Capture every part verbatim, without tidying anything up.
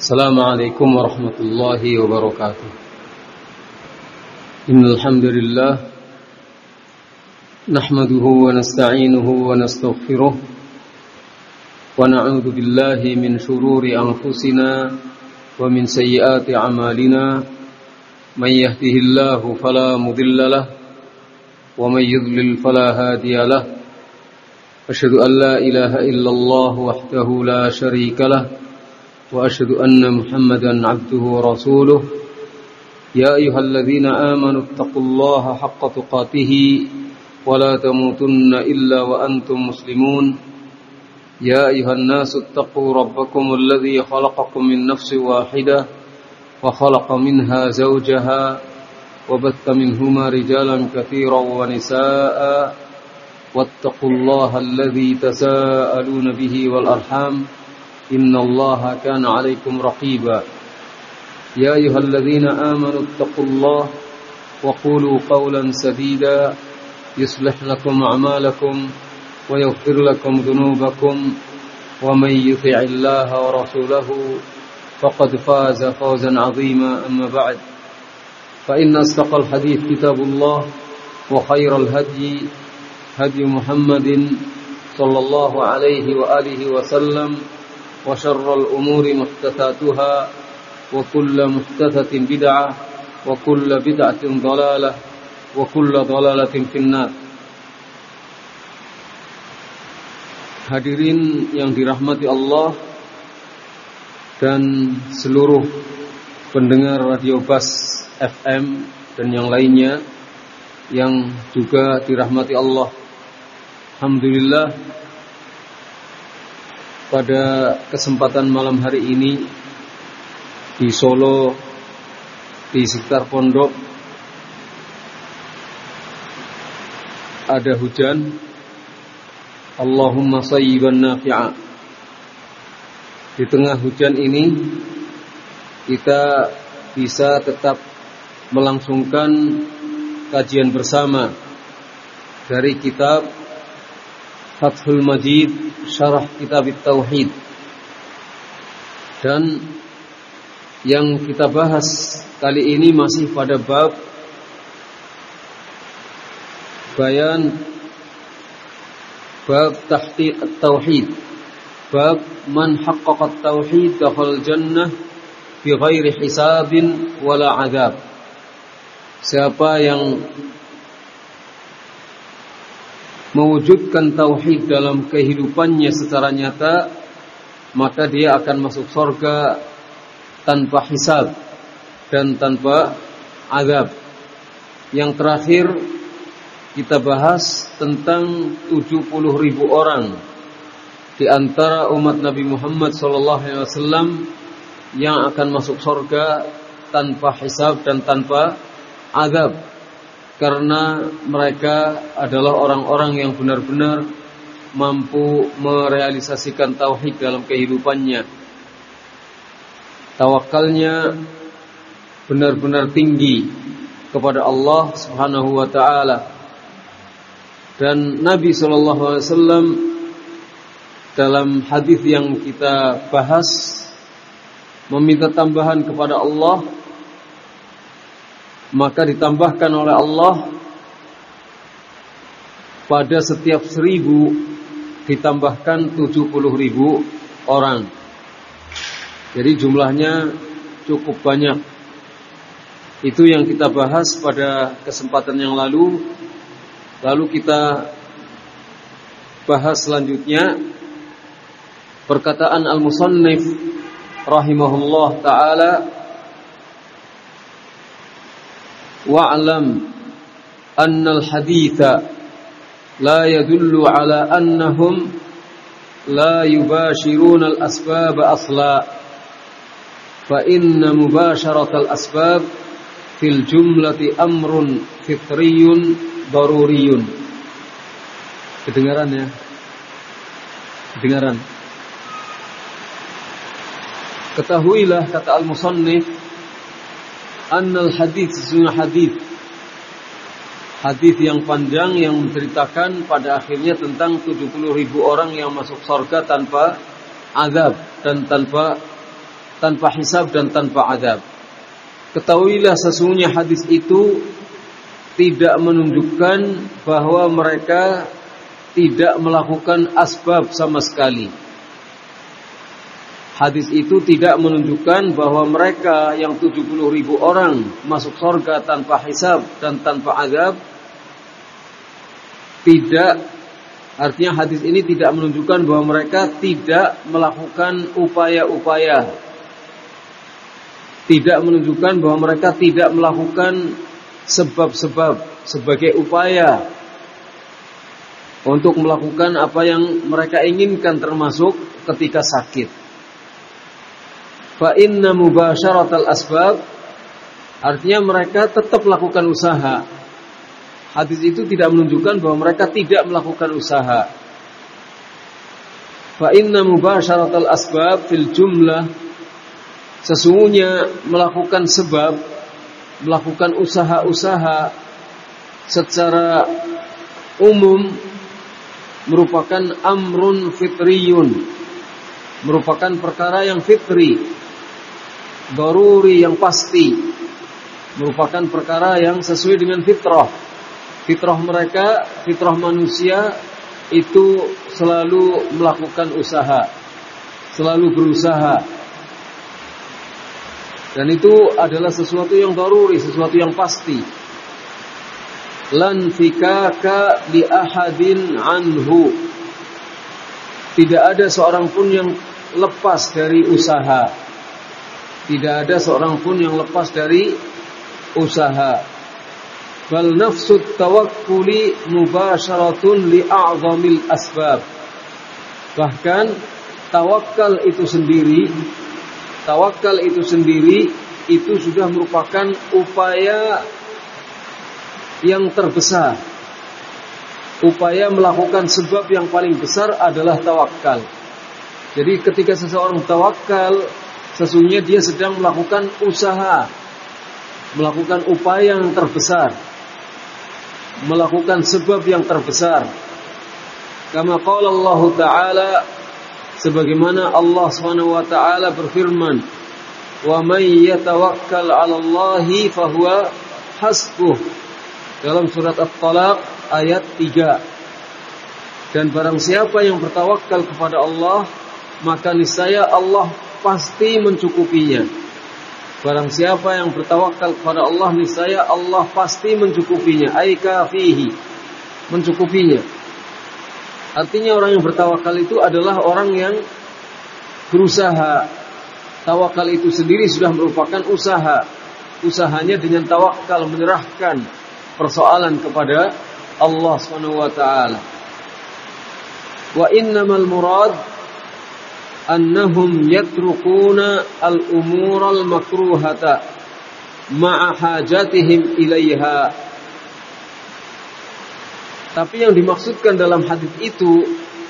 Assalamualaikum warahmatullahi wabarakatuh. Innal hamdalillah nahmaduhu wa nasta'inuhu wa nastaghfiruh wa na'udzu billahi min shururi anfusina wa min sayyiati a'malina. Man yahdihillahu fala mudilla lahu wa man yudlil fala hadiya lahu. Asyhadu an la ilaha illallah wahdahu la syarika lahu wa asyhadu anna Muhammadan abduhu wa rasuluh. Ya ayyuhalladzina amanu taqullaha haqqa tuqatih wa la tamutunna illa wa antum muslimun. Ya ayyuhan nasu taqu rabbakumul ladzi khalaqakum min nafsin wahidah wa khalaqa minha zawjaha wa batta minhuma rijalan katsiran wa nisaa'a wattaqullaha alladzi tasaaluna bihi wal arham innallaha kana 'alaikum raqiba. Ya ayyuhalladzina amanu taqullaha wa qulu qawlan sadida yuslih lakum a'malakum wa yaghfir lakum dhunubakum wa may yuti'illaha wa rasulahu faqad faza fawzan 'azima. Amma ba'd, fa inna asdaqal hadits kitabullah wa khairal hadyi hadyu Muhammadin sallallahu alaihi wa alihi wa sallam wa syarrul umuri muhdatsatuha wa kullu muhdatsatin bid'ah wa kullu bid'atin dhalalah wa kullu dhalalatin finnar. Hadirin yang dirahmati Allah dan seluruh pendengar Radio Bas F M dan yang lainnya yang juga dirahmati Allah. Alhamdulillah, pada kesempatan malam hari ini di Solo, di sekitar pondok, ada hujan. Allahumma shayyiban nafi'a. Di tengah hujan ini kita bisa tetap melangsungkan kajian bersama dari kitab Fathul Majid Syarah Kitab Tauhid, dan yang kita bahas kali ini masih pada bab bayan bab tahqiq at-tauhid, bab man haqqaqa at-tauhid dakhal jannah bi ghairi hisabin wala adab. Siapa yang mewujudkan tauhid dalam kehidupannya secara nyata, maka dia akan masuk surga tanpa hisab dan tanpa azab. Yang terakhir kita bahas tentang tujuh puluh ribu orang di antara umat Nabi Muhammad sallallahu alaihi wasallam yang akan masuk surga tanpa hisab dan tanpa azab, karena mereka adalah orang-orang yang benar-benar mampu merealisasikan tauhid dalam kehidupannya. Tawakalnya benar-benar tinggi kepada Allah Subhanahu wa taala. Dan Nabi sallallahu alaihi wasallam dalam hadis yang kita bahas meminta tambahan kepada Allah, maka ditambahkan oleh Allah pada setiap seribu ditambahkan tujuh puluh ribu orang. Jadi jumlahnya cukup banyak. Itu yang kita bahas pada kesempatan yang lalu. Lalu kita bahas selanjutnya perkataan al-musannif rahimahullah ta'ala, wa'lam annal haditha la yadullu ala annahum la yubashiruna al-asbab asla, fa inna mubasharatal asbab fil jumlati amrun fitriyun daruriyun. Kedengaran ya? Kedengaran. Ketahuilah, kata al-musannif, annal hadits, sesungguhnya hadits hadits yang panjang yang menceritakan pada akhirnya tentang tujuh puluh ribu orang yang masuk surga tanpa azab dan tanpa tanpa hisab dan tanpa azab. Ketahuilah sesungguhnya hadis itu tidak menunjukkan bahwa mereka tidak melakukan asbab sama sekali. Hadis itu tidak menunjukkan bahwa mereka yang tujuh puluh ribu orang masuk surga tanpa hisab dan tanpa azab. Tidak, artinya hadis ini tidak menunjukkan bahwa mereka tidak melakukan upaya-upaya. Tidak menunjukkan bahwa mereka tidak melakukan sebab-sebab sebagai upaya untuk melakukan apa yang mereka inginkan, termasuk ketika sakit. Fa inna mubasyaratal asbab, artinya mereka tetap melakukan usaha. Hadis itu tidak menunjukkan bahwa mereka tidak melakukan usaha. Fa inna mubasyaratal asbab fil jumlah, sesungguhnya melakukan sebab, melakukan usaha-usaha secara umum merupakan amrun fitriyun, merupakan perkara yang fitri, daruri, yang pasti, merupakan perkara yang sesuai dengan fitrah. Fitrah mereka, fitrah manusia itu selalu melakukan usaha, selalu berusaha. Dan itu adalah sesuatu yang daruri, sesuatu yang pasti. Lan fikaka li ahadin anhu, tidak ada seorang pun yang lepas dari usaha. Tidak ada seorang pun yang lepas dari usaha. Bal nafsut tawakkuli mubasyaratun li a'zamil asbab. Bahkan tawakal itu sendiri, tawakal itu sendiri itu sudah merupakan upaya yang terbesar. Upaya melakukan sebab yang paling besar adalah tawakal. Jadi ketika seseorang tawakal, sesungguhnya dia sedang melakukan usaha, melakukan upaya yang terbesar, melakukan sebab yang terbesar. Kama qala Allah Ta'ala, sebagaimana Allah Subhanahu wa taala berfirman, "Wa may yatawakkal 'ala Allahi fahuwa hasbuh." Dalam surat At-Talaq ayat tiga. Dan barang siapa yang bertawakal kepada Allah, maka niscaya Allah pasti mencukupinya. Barang siapa yang bertawakal kepada Allah, niscaya Allah pasti mencukupinya. Ai kafihi, mencukupinya. Artinya orang yang bertawakal itu adalah orang yang berusaha. Tawakal itu sendiri sudah merupakan usaha. Usahanya dengan tawakal, menyerahkan persoalan kepada Allah Subhanahu wa taala. Wa innamal murad annahum yatrukuna al-umura al-makruhata ma'a hajatihim ilaiha. Tapi yang dimaksudkan dalam hadis itu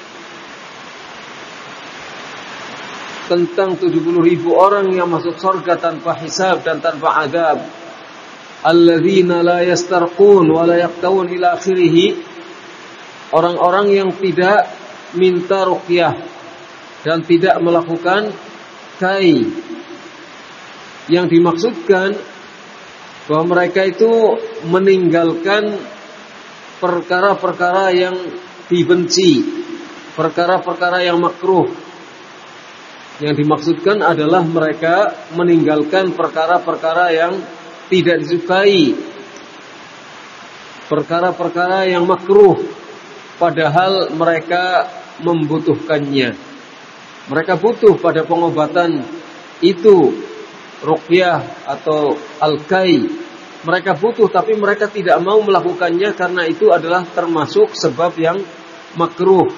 tentang tujuh puluh ribu orang yang masuk surga tanpa hisab dan tanpa azab, alladzina la yastarqun wa la yaqtawun ila akhirih, orang-orang yang tidak minta ruqyah dan tidak melakukan kai. Yang dimaksudkan bahwa mereka itu meninggalkan perkara-perkara yang dibenci, perkara-perkara yang makruh. Yang dimaksudkan adalah mereka meninggalkan perkara-perkara yang tidak disukai, perkara-perkara yang makruh, padahal mereka membutuhkannya. Mereka butuh pada pengobatan itu, ruqyah atau al-kai. Mereka butuh, tapi mereka tidak mau melakukannya karena itu adalah termasuk sebab yang makruh,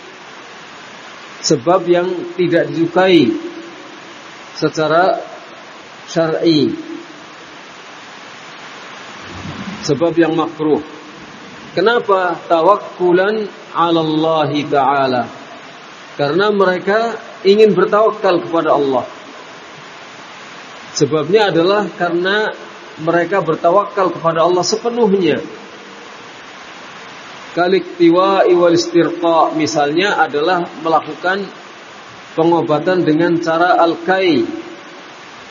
sebab yang tidak disukai secara syar'i, sebab yang makruh. Kenapa? Tawakkulan 'ala Allah Ta'ala. Karena mereka ingin bertawakal kepada Allah. Sebabnya adalah karena mereka bertawakal kepada Allah sepenuhnya. Kaliktiwa'i wal istirqa, misalnya adalah melakukan pengobatan dengan cara al-kai,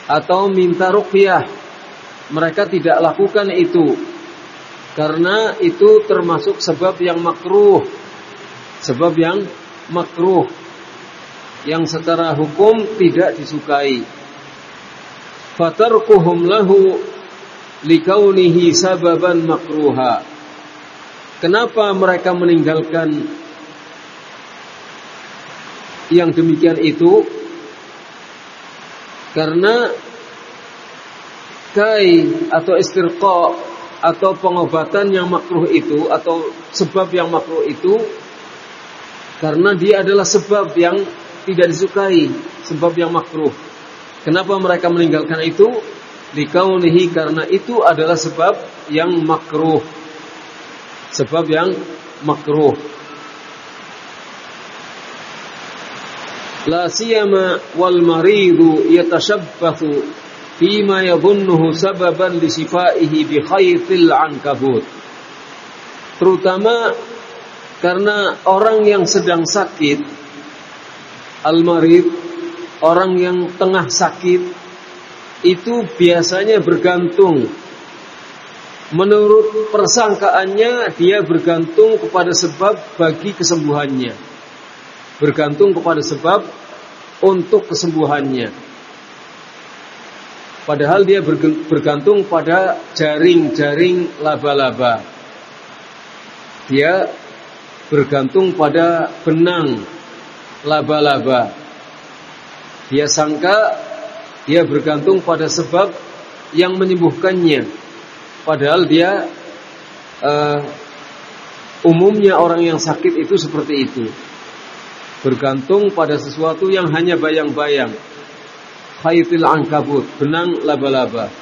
atau minta ruqyah, mereka tidak lakukan itu karena itu termasuk sebab yang makruh, sebab yang makruh yang secara hukum tidak disukai. Fatarkuhum lahu likaunihi sababan makruha. Kenapa mereka meninggalkan yang demikian itu? Karena kai atau istirqa atau pengobatan yang makruh itu atau sebab yang makruh itu karena dia adalah sebab yang tidak disukai, sebab yang makruh. Kenapa mereka meninggalkan itu? Likaunihi, karena itu adalah sebab yang makruh. Sebab yang makruh. La siyama wal maridu yatashabbathu fima yadhunnuhu sababan li shifaihi bi khaytil ankabut. Terutama karena orang yang sedang sakit, al-marid, orang yang tengah sakit, itu biasanya bergantung, menurut persangkaannya dia bergantung kepada sebab bagi kesembuhannya, bergantung kepada sebab untuk kesembuhannya. Padahal dia bergantung pada jaring-jaring laba-laba, dia bergantung pada benang laba-laba. Dia sangka dia bergantung pada sebab yang menyembuhkannya. Padahal dia uh, umumnya orang yang sakit itu seperti itu, bergantung pada sesuatu yang hanya bayang-bayang. Khaytil ankabut, benang laba-laba.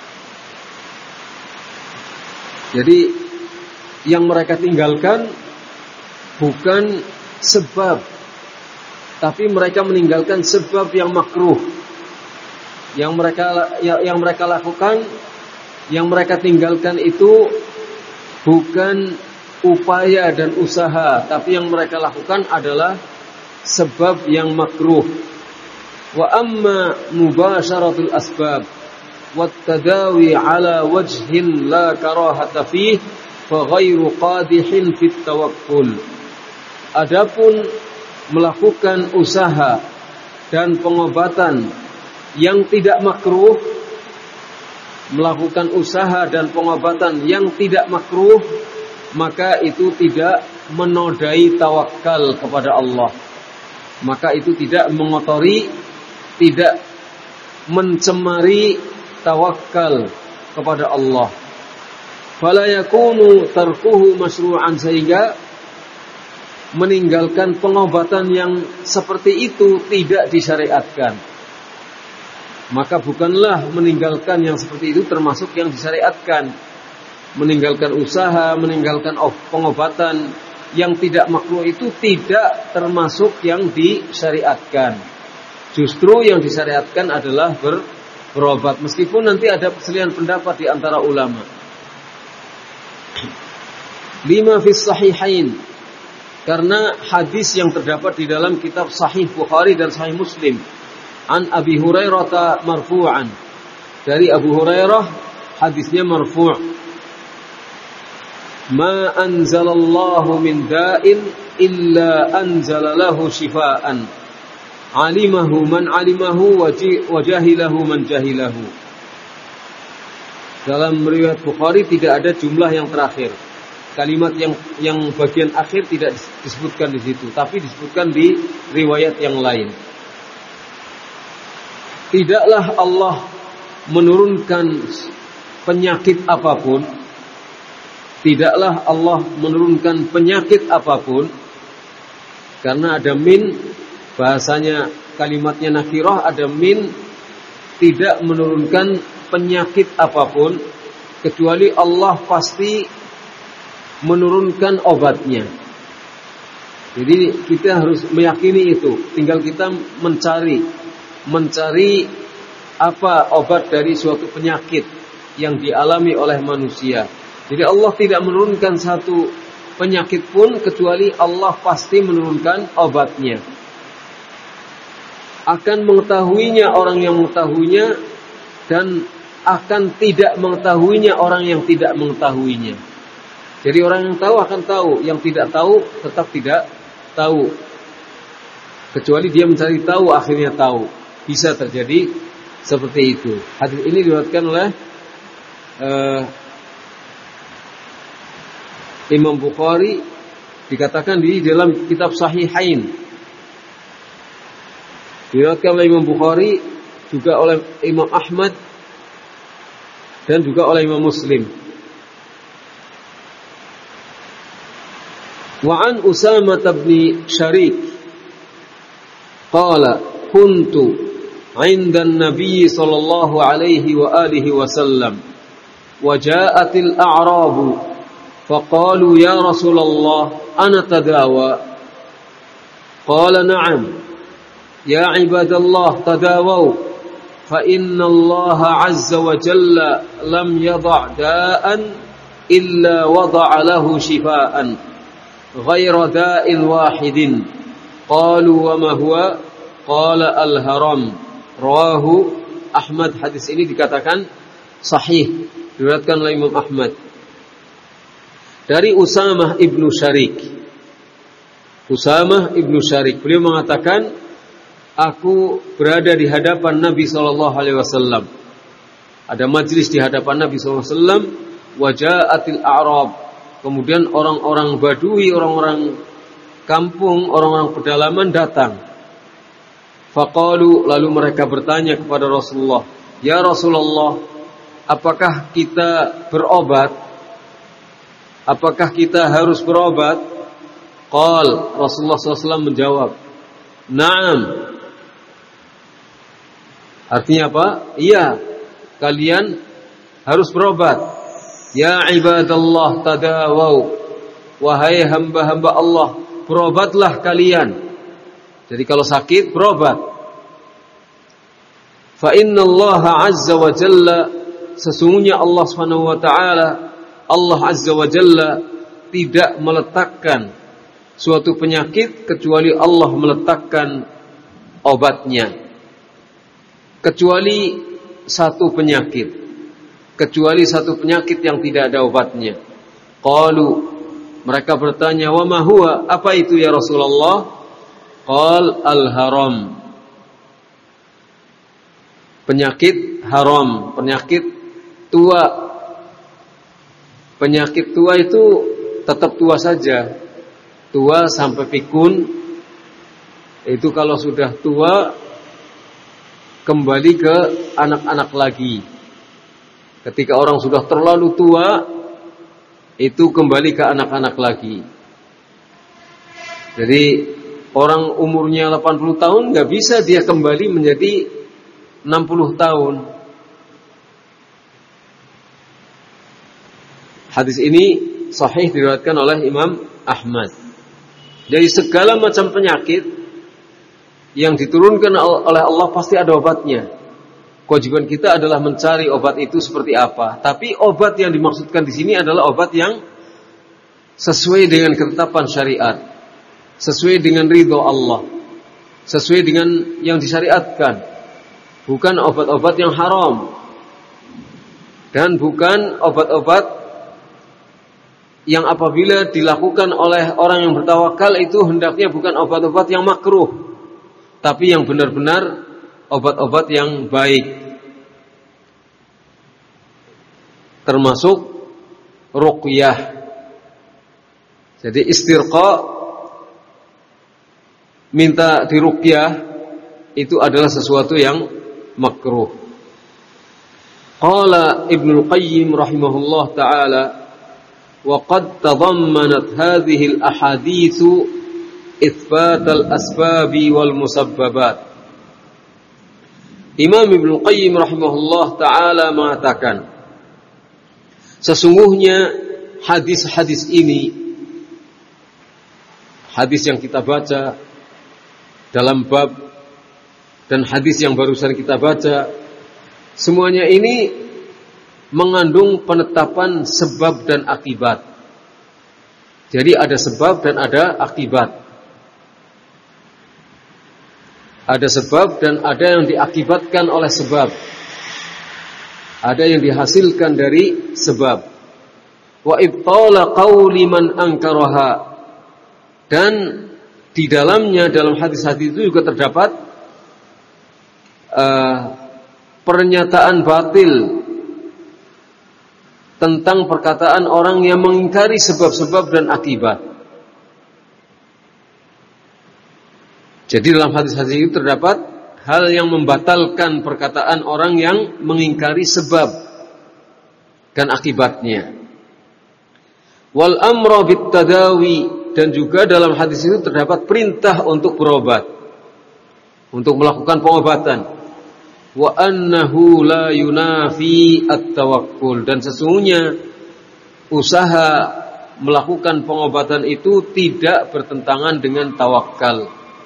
Jadi yang mereka tinggalkan bukan sebab, tapi mereka meninggalkan sebab yang makruh. Yang mereka yang mereka lakukan, yang mereka tinggalkan itu bukan upaya dan usaha, tapi yang mereka lakukan adalah sebab yang makruh. Wa amma mubasharatul asbab wat tadawi ala wajhin la karahata fih fa ghairu qadihin fit tawakkul. Adapun melakukan usaha dan pengobatan yang tidak makruh, melakukan usaha dan pengobatan yang tidak makruh, maka itu tidak menodai tawakal kepada Allah. Maka itu tidak mengotori, tidak mencemari tawakal kepada Allah. Fala yakunu tarkuhu masyru'an, sehingga meninggalkan pengobatan yang seperti itu tidak disyariatkan. Maka bukanlah meninggalkan yang seperti itu termasuk yang disyariatkan. Meninggalkan usaha, meninggalkan pengobatan yang tidak makruh itu tidak termasuk yang disyariatkan. Justru yang disyariatkan adalah ber, berobat. Meskipun nanti ada perselisihan pendapat di antara ulama. Lima fis sahihain, karena hadis yang terdapat di dalam kitab Sahih Bukhari dan Sahih Muslim, an Abi Hurairah marfu'an, dari Abu Hurairah hadisnya marfu', ma anzalallahu min da'in illa anzala lahu shifaan, alimahu man alimahu wa jahilahu man jahilahu. Dalam riwayat Bukhari tidak ada jumlah yang terakhir. Kalimat yang yang bagian akhir tidak disebutkan di situ, tapi disebutkan di riwayat yang lain. Tidaklah Allah menurunkan penyakit apapun, tidaklah Allah menurunkan penyakit apapun, karena ada min, bahasanya kalimatnya nakirah, ada min, tidak menurunkan penyakit apapun kecuali Allah pasti menurunkan obatnya. Jadi kita harus meyakini itu. Tinggal kita mencari mencari apa obat dari suatu penyakit yang dialami oleh manusia. Jadi Allah tidak menurunkan satu penyakit pun kecuali Allah pasti menurunkan obatnya. Akan mengetahuinya orang yang mengetahuinya dan akan tidak mengetahuinya orang yang tidak mengetahuinya. Jadi orang yang tahu akan tahu, yang tidak tahu tetap tidak tahu. Kecuali dia mencari tahu akhirnya tahu. Bisa terjadi seperti itu. Hadis ini diriwayatkan oleh uh, Imam Bukhari, dikatakan di dalam kitab Sahihain. Diriwayatkan oleh Imam Bukhari, juga oleh Imam Ahmad, dan juga oleh Imam Muslim. Wa an Usamah bin Syarik qala kuntu 'inda an-nabiy sallallahu alaihi wa alihi wasallam wa ja'atil a'rabu faqalu ya Rasulullah ana tadawa qala na'am ya ibadallah tadawu فإن الله عز وجل لم يضع داء إلا وضع له شفاء غير داء واحد قالوا وما هو قال الهرم رواه Ahmad. Hadis ini dikatakan sahih, diriwayatkan oleh Imam Ahmad dari Usamah ibnu Syarik. Usamah ibnu Syarik, beliau mengatakan, aku berada di hadapan Nabi sallallahu alaihi wasallam. Ada majlis di hadapan Nabi sallallahu alaihi wasallam, waja'atil a'rab. Kemudian orang-orang Badui, orang-orang kampung, orang-orang pedalaman datang. Faqalu, lalu mereka bertanya kepada Rasulullah, "Ya Rasulullah, apakah kita berobat? Apakah kita harus berobat?" Qal, Rasulullah sallallahu alaihi wasallam menjawab, "Na'am." Artinya apa? Iya, kalian harus berobat. Ya ibadallah tadawau. Wahai hamba-hamba Allah, berobatlah kalian. Jadi kalau sakit, berobat. Fa innallaha azza wa jalla, sesungguhnya Allah Subhanahu wa taala, Allah azza wa jalla tidak meletakkan suatu penyakit kecuali Allah meletakkan obatnya. Kecuali satu penyakit, kecuali satu penyakit yang tidak ada obatnya. Qalu, mereka bertanya, wa ma huwa, apa itu ya Rasulullah? Qal al-haram, penyakit haram, penyakit tua. Penyakit tua itu tetap tua saja, tua sampai pikun. Itu kalau sudah tua kembali ke anak-anak lagi. Ketika orang sudah terlalu tua, itu kembali ke anak-anak lagi. Jadi orang umurnya delapan puluh tahun nggak bisa dia kembali menjadi enam puluh tahun. Hadis ini sahih, diriwayatkan oleh Imam Ahmad. Dari segala macam penyakit yang diturunkan oleh Allah pasti ada obatnya. Kewajiban kita adalah mencari obat itu seperti apa. Tapi obat yang dimaksudkan di sini adalah obat yang sesuai dengan ketetapan syariat, sesuai dengan ridho Allah, sesuai dengan yang disyariatkan. Bukan obat-obat yang haram, dan bukan obat-obat yang apabila dilakukan oleh orang yang bertawakal itu hendaknya bukan obat-obat yang makruh, tapi yang benar-benar obat-obat yang baik, termasuk ruqyah. Jadi istirqa, minta diruqyah, itu adalah sesuatu yang makruh. Qala Ibnu Qayyim rahimahullah ta'ala, wa qad tadammanat hadhihi al-ahaditsu itsbat al-asbab wal musabbabat. Imam Ibnu Qayyim rahimahullah taala mengatakan, sesungguhnya hadis-hadis ini, hadis yang kita baca dalam bab dan hadis yang barusan kita baca, semuanya ini mengandung penetapan sebab dan akibat. Jadi ada sebab dan ada akibat. Ada sebab dan ada yang diakibatkan oleh sebab. ada yang dihasilkan dari sebab. Wa ibtala qauli man ankaraha, dan di dalamnya, dalam hadis-hadis itu juga terdapat uh, pernyataan batil tentang perkataan orang yang mengingkari sebab-sebab dan akibat. Jadi dalam hadis-hadis itu terdapat hal yang membatalkan perkataan orang yang mengingkari sebab dan akibatnya. Wal amra bit tadawi, dan juga dalam hadis itu terdapat perintah untuk berobat, untuk melakukan pengobatan. Wa annahu la yunafi at-tawakkul, dan sesungguhnya usaha melakukan pengobatan itu tidak bertentangan dengan tawakal,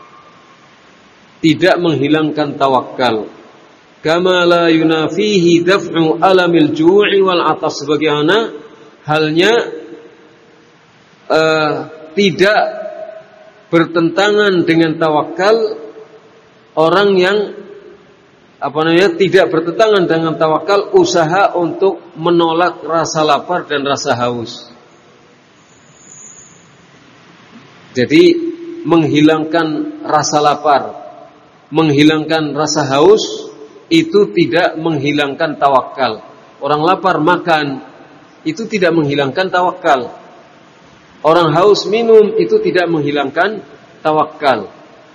tidak menghilangkan tawakal. Kama la yunafihi daf'u alamil ju'i wal 'atas, sebagaimana halnya Uh, tidak bertentangan dengan tawakal orang yang apa namanya tidak bertentangan dengan tawakal usaha untuk menolak rasa lapar dan rasa haus. Jadi menghilangkan rasa lapar, menghilangkan rasa haus itu tidak menghilangkan tawakal. Orang lapar makan itu tidak menghilangkan tawakal. Orang haus minum itu tidak menghilangkan tawakal.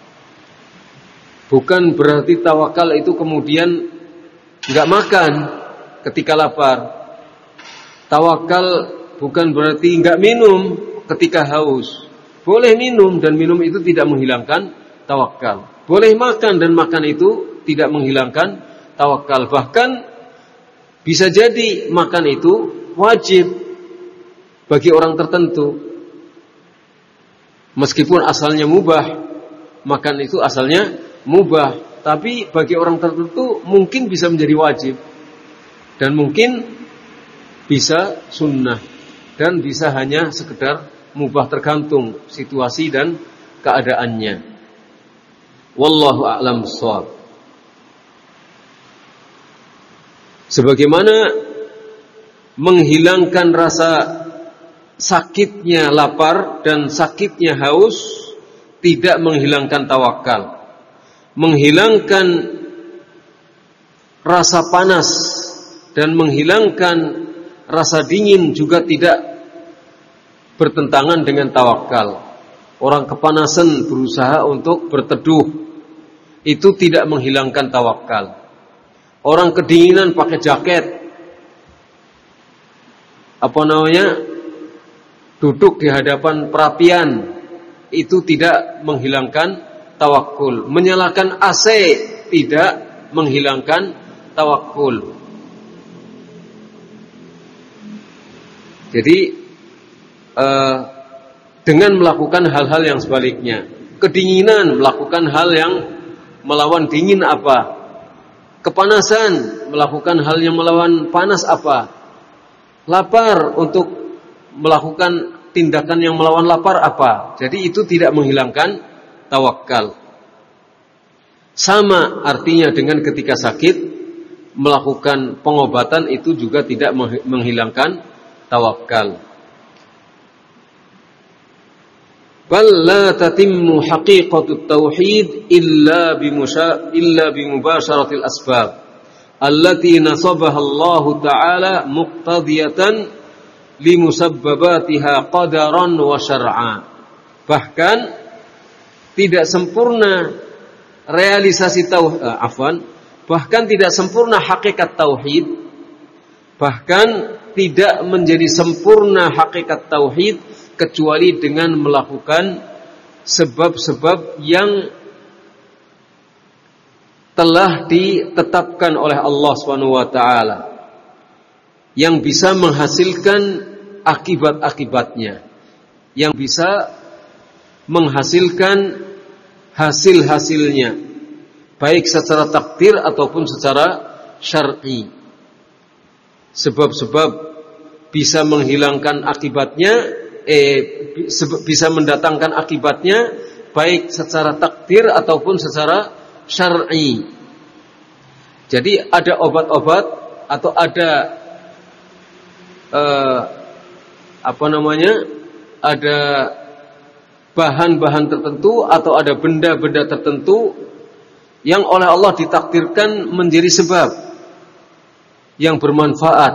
Bukan berarti tawakal itu kemudian enggak makan ketika lapar. Tawakal bukan berarti enggak minum ketika haus. Boleh minum dan minum itu tidak menghilangkan tawakal. Boleh makan dan makan itu tidak menghilangkan tawakal. Bahkan bisa jadi makan itu wajib bagi orang tertentu. Meskipun asalnya mubah, makan itu asalnya mubah, tapi bagi orang tertentu mungkin bisa menjadi wajib, dan mungkin bisa sunnah, dan bisa hanya sekedar mubah, tergantung situasi dan keadaannya. Wallahu a'lam bishawab. Sebagaimana menghilangkan rasa sakitnya lapar dan sakitnya haus tidak menghilangkan tawakal. Menghilangkan rasa panas dan menghilangkan rasa dingin juga tidak bertentangan dengan tawakal. Orang kepanasan berusaha untuk berteduh, itu tidak menghilangkan tawakal. Orang kedinginan pakai jaket, apa namanya, duduk di hadapan perapian, itu tidak menghilangkan tawakul. Menyalakan A C tidak menghilangkan tawakul. Jadi eh, dengan melakukan hal-hal yang sebaliknya, kedinginan melakukan hal yang melawan dingin apa? Kepanasan melakukan hal yang melawan panas apa? Lapar untuk melakukan tindakan yang melawan lapar apa? Jadi itu tidak menghilangkan tawakal. Sama artinya dengan ketika sakit, melakukan pengobatan itu juga tidak menghilangkan tawakal. Bal la tatimmu haqiqatut tauhid illa bimusha illa bimubasharatil asbab allati nasabaha Allah taala muqtadiyatan limusabbabatiha qadaran wa syar'a. Bahkan tidak sempurna realisasi tauhid, uh, afwan, bahkan tidak sempurna hakikat tauhid, bahkan tidak menjadi sempurna hakikat tauhid kecuali dengan melakukan sebab-sebab yang telah ditetapkan oleh Allah Subhanahu wa taala, yang bisa menghasilkan akibat-akibatnya, yang bisa menghasilkan hasil-hasilnya, baik secara takdir ataupun secara syar'i. Sebab-sebab bisa menghilangkan akibatnya, eh, bisa mendatangkan akibatnya, baik secara takdir ataupun secara syar'i. Jadi ada obat-obat atau ada eh, apa namanya? ada bahan-bahan tertentu atau ada benda-benda tertentu yang oleh Allah ditakdirkan menjadi sebab yang bermanfaat,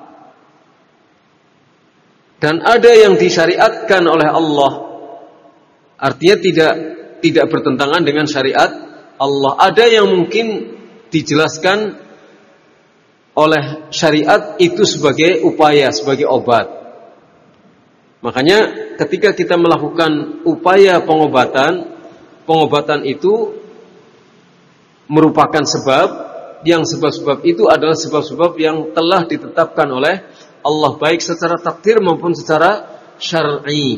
dan ada yang disyariatkan oleh Allah, artinya tidak tidak bertentangan dengan syariat Allah. Ada yang mungkin dijelaskan oleh syariat itu sebagai upaya, sebagai obat. Makanya ketika kita melakukan upaya pengobatan, pengobatan itu merupakan sebab, yang sebab-sebab itu adalah sebab-sebab yang telah ditetapkan oleh Allah, baik secara takdir maupun secara syar'i.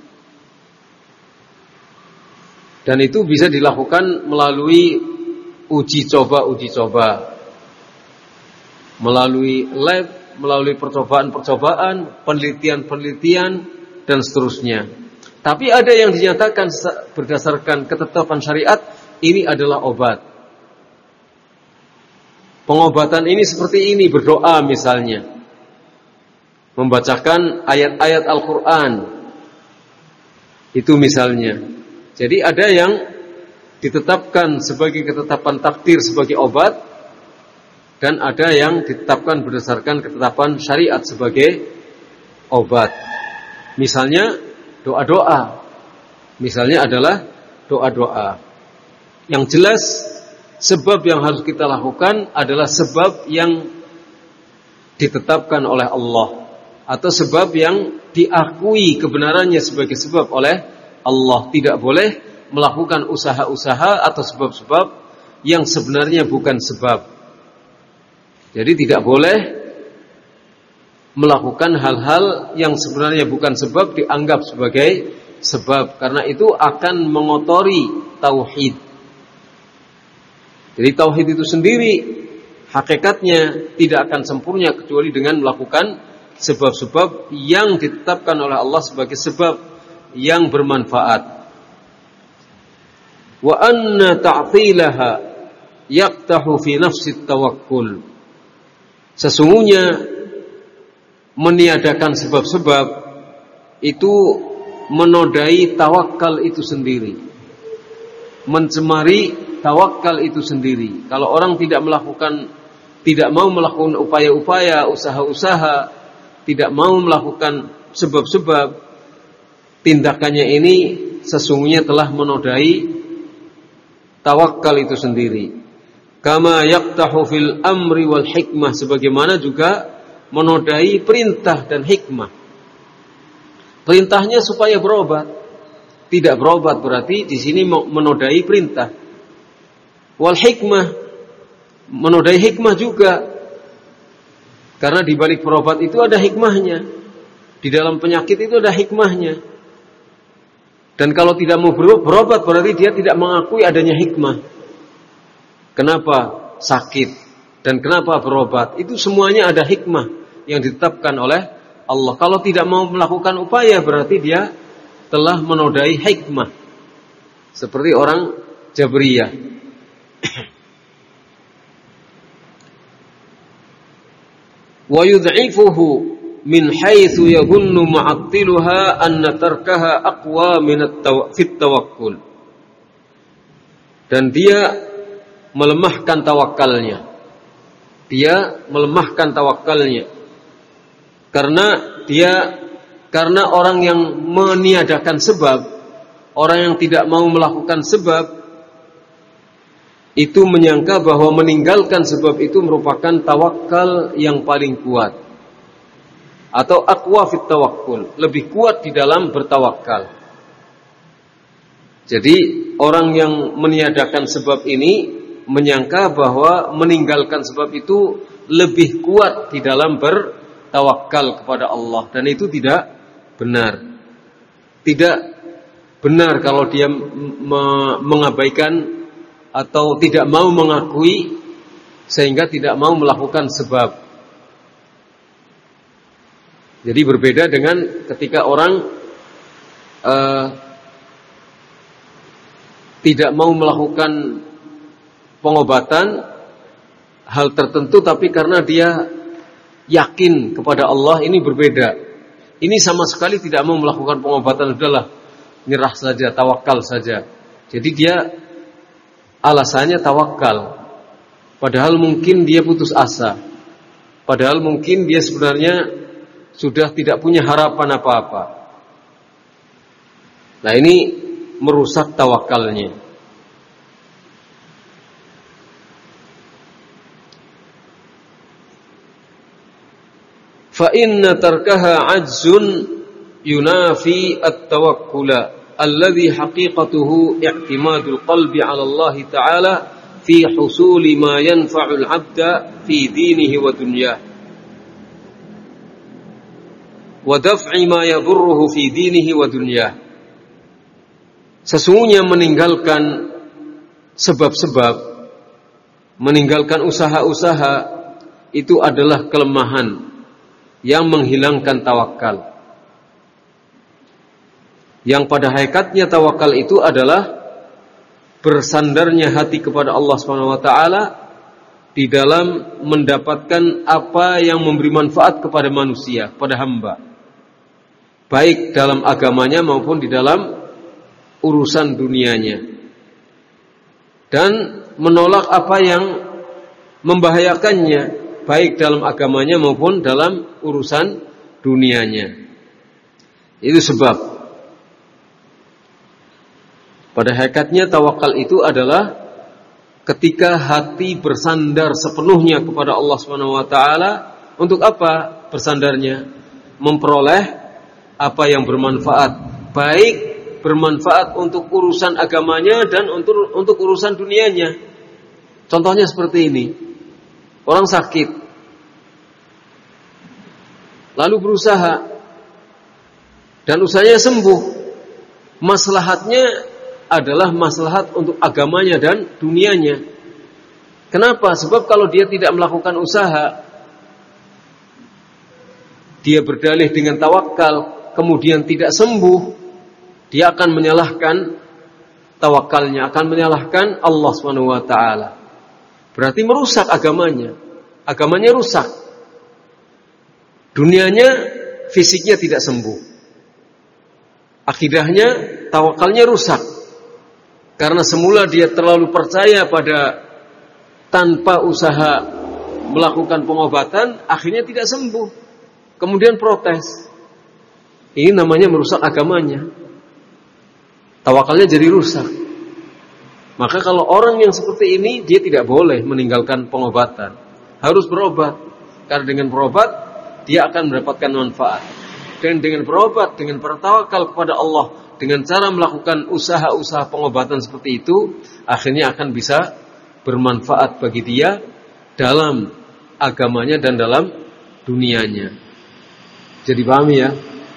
Dan itu bisa dilakukan melalui uji coba, uji coba, melalui lab, melalui percobaan-percobaan, penelitian-penelitian, dan seterusnya. Tapi ada yang dinyatakan berdasarkan ketetapan syariat, ini adalah obat. Pengobatan ini seperti ini, berdoa misalnya, membacakan ayat-ayat Al-Quran, itu misalnya. Jadi ada yang ditetapkan sebagai ketetapan takdir sebagai obat, dan ada yang ditetapkan berdasarkan ketetapan syariat sebagai obat. Misalnya doa-doa, misalnya adalah doa-doa. Yang jelas sebab yang harus kita lakukan adalah sebab yang ditetapkan oleh Allah, atau sebab yang diakui kebenarannya sebagai sebab oleh Allah. Tidak boleh melakukan usaha-usaha atau sebab-sebab yang sebenarnya bukan sebab. Jadi tidak boleh melakukan hal-hal yang sebenarnya bukan sebab dianggap sebagai sebab, karena itu akan mengotori tauhid. Jadi tauhid itu sendiri hakikatnya tidak akan sempurna kecuali dengan melakukan sebab-sebab yang ditetapkan oleh Allah sebagai sebab yang bermanfaat. Wa anna ta'tilaha yaqtahu fi nafsi tawakkul. Sesungguhnya meniadakan sebab-sebab itu menodai tawakal itu sendiri, mencemari tawakal itu sendiri. Kalau orang tidak melakukan, tidak mau melakukan upaya-upaya, usaha-usaha, tidak mau melakukan sebab-sebab, tindakannya ini sesungguhnya telah menodai tawakal itu sendiri. Kama yaqtahu fil amri wal hikmah, sebagaimana juga menodai perintah dan hikmah. Perintahnya supaya berobat, tidak berobat berarti di sini menodai perintah. Wal hikmah, menodai hikmah juga, karena di balik berobat itu ada hikmahnya. Di dalam penyakit itu ada hikmahnya. Dan kalau tidak mau berobat berarti dia tidak mengakui adanya hikmah. Kenapa sakit dan kenapa berobat? Itu semuanya ada hikmah yang ditetapkan oleh Allah. Kalau tidak mau melakukan upaya berarti dia telah menodai hikmah. Seperti orang Jabriyah. Wa yud'ifuhu min haitsu yadhunnu mu'attiluha anna tarkaha aqwa min at-tawakkul. Dan dia melemahkan tawakalnya. Dia melemahkan tawakalnya. Karena dia karena orang yang meniadakan sebab, orang yang tidak mau melakukan sebab, itu menyangka bahwa meninggalkan sebab itu merupakan tawakal yang paling kuat, atau aqwa fit tawakkul, lebih kuat di dalam bertawakal. Jadi orang yang meniadakan sebab ini menyangka bahwa meninggalkan sebab itu lebih kuat di dalam bertawakal kepada Allah, dan itu tidak benar. Tidak benar kalau dia me- mengabaikan atau tidak mau mengakui sehingga tidak mau melakukan sebab. Jadi berbeda dengan ketika orang uh, tidak mau melakukan pengobatan, hal tertentu, tapi karena dia yakin kepada Allah, ini berbeda. Ini sama sekali tidak mau melakukan pengobatan, udahlah, nyerah saja, tawakal saja. Jadi dia alasannya tawakal, padahal mungkin dia putus asa, padahal mungkin dia sebenarnya sudah tidak punya harapan apa-apa. Nah, ini merusak tawakalnya. Fa inna tarkaha ajzun yunafi at-tawakkula alladhi haqiqatuhu i'timadul qalbi 'ala Allah ta'ala fi husuli ma yanfa'ul 'abda fi dinihi wa dunyah wa daf'i ma yadurruhu fi dinihi wa dunyah. Sesungguhnya meninggalkan sebab-sebab, meninggalkan usaha-usaha itu adalah kelemahan yang menghilangkan tawakal. Yang pada hakikatnya tawakal itu adalah bersandarnya hati kepada Allah Subhanahu wa taala di dalam mendapatkan apa yang memberi manfaat kepada manusia, pada hamba, baik dalam agamanya maupun di dalam urusan dunianya, dan menolak apa yang membahayakannya, baik dalam agamanya maupun dalam urusan dunianya. Itu sebab pada hakikatnya tawakal itu adalah ketika hati bersandar sepenuhnya kepada Allah Subhanahu wa taala. Untuk apa bersandarnya? Memperoleh apa yang bermanfaat, baik bermanfaat untuk urusan agamanya dan untuk untuk urusan dunianya. Contohnya seperti ini. Orang sakit, lalu berusaha, dan usahanya sembuh. Maslahatnya adalah maslahat untuk agamanya dan dunianya. Kenapa? Sebab kalau dia tidak melakukan usaha, dia berdalih dengan tawakal, kemudian tidak sembuh, dia akan menyalahkan tawakalnya, akan menyalahkan Allah Subhanahu wa taala. Berarti merusak agamanya. Agamanya rusak. Dunianya, fisiknya tidak sembuh. Akidahnya, tawakalnya rusak. Karena semula dia terlalu percaya pada tanpa usaha melakukan pengobatan, akhirnya tidak sembuh. Kemudian protes. Ini namanya merusak agamanya. Tawakalnya jadi rusak. Maka kalau orang yang seperti ini, dia tidak boleh meninggalkan pengobatan. Harus berobat. Karena dengan berobat, dia akan mendapatkan manfaat. Dan dengan berobat, dengan bertawakal kepada Allah, dengan cara melakukan usaha-usaha pengobatan seperti itu, akhirnya akan bisa bermanfaat bagi dia dalam agamanya dan dalam dunianya. Jadi pahami ya?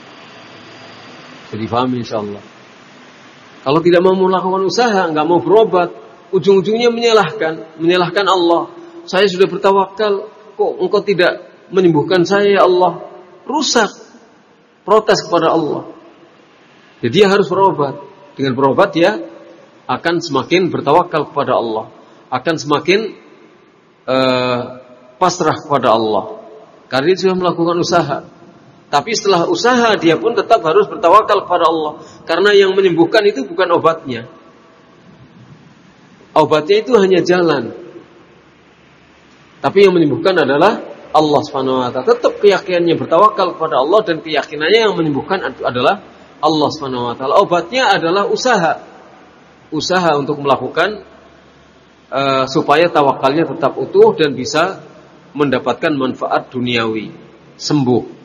Jadi pahami insyaAllah. Kalau tidak mau melakukan usaha, nggak mau berobat, ujung-ujungnya menyalahkan, menyalahkan Allah. Saya sudah bertawakal, kok engkau tidak menyembuhkan saya ya Allah? Rusak, protes kepada Allah. Jadi dia harus berobat. Dengan berobat dia akan semakin bertawakal kepada Allah, akan semakin uh, pasrah kepada Allah. Karena dia sudah melakukan usaha. Tapi setelah usaha dia pun tetap harus bertawakal kepada Allah. Karena yang menyembuhkan itu bukan obatnya. Obatnya itu hanya jalan. Tapi yang menyembuhkan adalah Allah subhanahu wa taala. Tetap keyakinannya bertawakal kepada Allah, dan keyakinannya yang menyembuhkan adalah Allah subhanahu wa taala. Obatnya adalah usaha. Usaha untuk melakukan uh, supaya tawakalnya tetap utuh dan bisa mendapatkan manfaat duniawi, sembuh.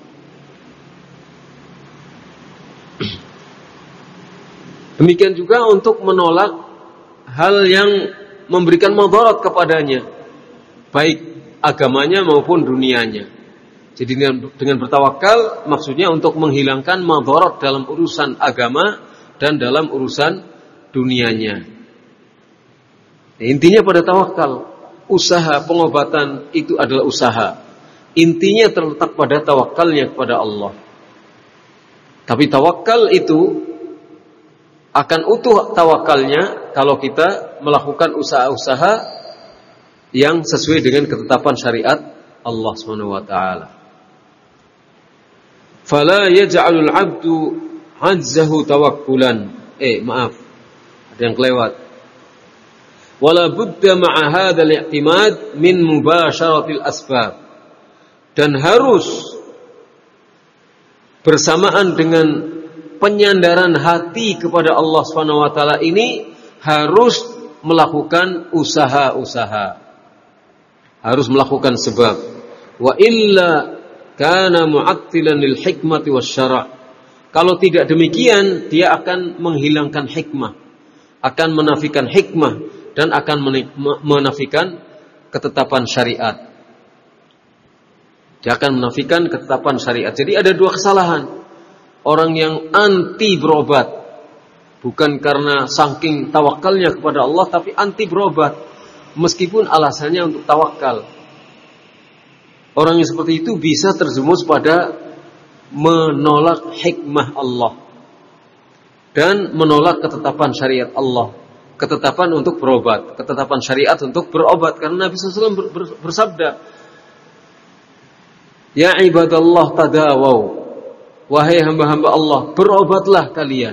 Demikian juga untuk menolak hal yang memberikan madarat kepadanya, baik agamanya maupun dunianya. Jadi dengan, dengan bertawakal maksudnya untuk menghilangkan madarat dalam urusan agama dan dalam urusan dunianya. Nah, intinya pada tawakal, usaha pengobatan itu adalah usaha. Intinya terletak pada tawakalnya kepada Allah. Tapi tawakal itu akan utuh tawakalnya kalau kita melakukan usaha-usaha yang sesuai dengan ketetapan syariat Allah Subhanahu wa taala. Fala yaj'alul 'abdu 'azzahu tawakkulan. Eh, maaf. Ada yang kelewat. Wala budda ma'a hadzal i'timad min mubasharatil asbab. Dan harus bersamaan dengan penyandaran hati kepada Allah Subhanahu wa taala ini harus melakukan usaha-usaha. Harus melakukan sebab. Wa illa kana mu'attilan lil hikmati wasyara'. Kalau tidak demikian, dia akan menghilangkan hikmah, akan menafikan hikmah dan akan menafikan ketetapan syariat. Dia akan menafikan ketetapan syariat. Jadi ada dua kesalahan. Orang yang anti berobat, bukan karena saking tawakalnya kepada Allah, tapi anti berobat, meskipun alasannya untuk tawakal. Orang yang seperti itu bisa terjerumus pada menolak hikmah Allah dan menolak ketetapan syariat Allah, ketetapan untuk berobat, ketetapan syariat untuk berobat. Karena Nabi sallallahu alaihi wasallam bersabda, "Ya ibadallah tadawaw." Wahai hamba-hamba Allah, berobatlah kalian.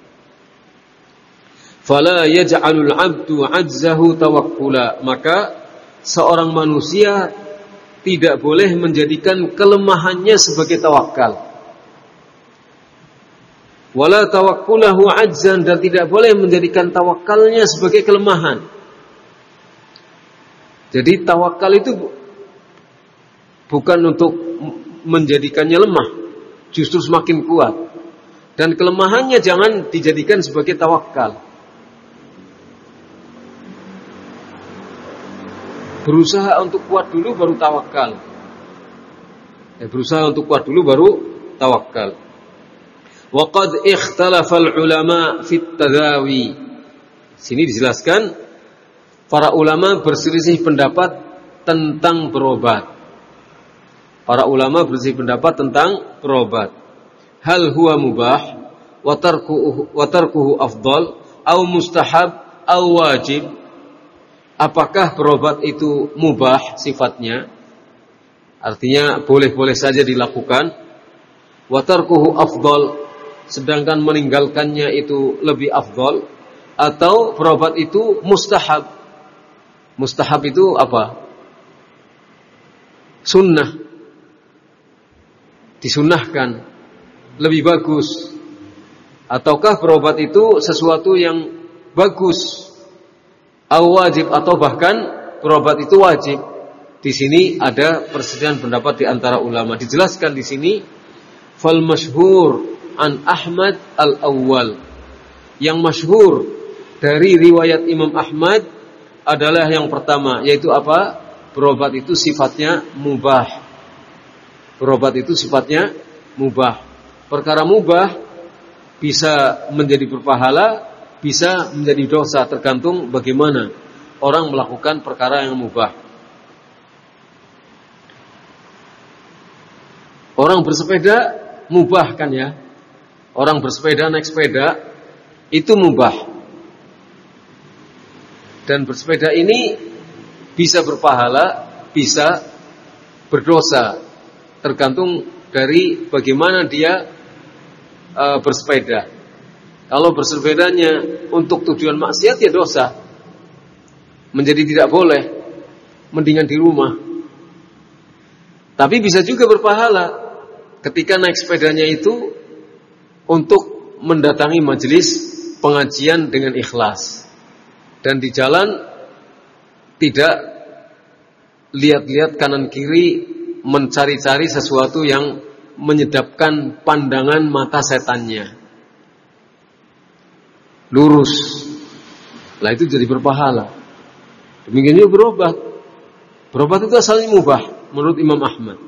Fala yaj'alul 'abdu 'azzahu tawakkula. Maka seorang manusia tidak boleh menjadikan kelemahannya sebagai tawakal. Wala tawakkulahu 'azzan, dan tidak boleh menjadikan tawakalnya sebagai kelemahan. Jadi tawakal itu bukan untuk menjadikannya lemah, justru semakin kuat. Dan kelemahannya jangan dijadikan sebagai tawakal. Berusaha untuk kuat dulu baru tawakal. Ya, berusaha untuk kuat dulu baru tawakal. Wa qad ikhtalafa al-ulama fit tadawi. Sini dijelaskan para ulama berselisih pendapat tentang berobat. Para ulama berselisih pendapat tentang berobat. Hal huwa mubah wa tarkuhu wa tarkuhu afdal au mustahab au wajib? Apakah berobat itu mubah sifatnya? Artinya boleh-boleh saja dilakukan. Wa tarkuhu afdal, sedangkan meninggalkannya itu lebih afdal. Atau berobat itu mustahab. Mustahab itu apa? Sunnah. Disunnahkan, lebih bagus. Ataukah berobat itu sesuatu yang bagus, au wajib, atau bahkan berobat itu wajib? Di sini ada perselisihan pendapat di antara ulama. Dijelaskan di sini, fal masyhur an Ahmad al-awwal. Yang masyhur dari riwayat Imam Ahmad adalah yang pertama, yaitu apa? Berobat itu sifatnya mubah. Berobat itu sifatnya mubah. Perkara mubah bisa menjadi berpahala, bisa menjadi dosa, tergantung bagaimana orang melakukan perkara yang mubah. Orang bersepeda mubah kan ya? Orang bersepeda, naik sepeda itu mubah. Dan bersepeda ini bisa berpahala, bisa berdosa, tergantung dari bagaimana dia e, bersepeda. Kalau bersepedanya untuk tujuan maksiat ya dosa, menjadi tidak boleh, mendingan di rumah. Tapi bisa juga berpahala ketika naik sepedanya itu untuk mendatangi majelis pengajian dengan ikhlas, dan di jalan tidak lihat-lihat kanan kiri, mencari-cari sesuatu yang menyedapkan pandangan mata setannya. Lurus. Lah itu jadi berpahala. Demikian juga berobat. Berobat itu asalnya mubah menurut Imam Ahmad.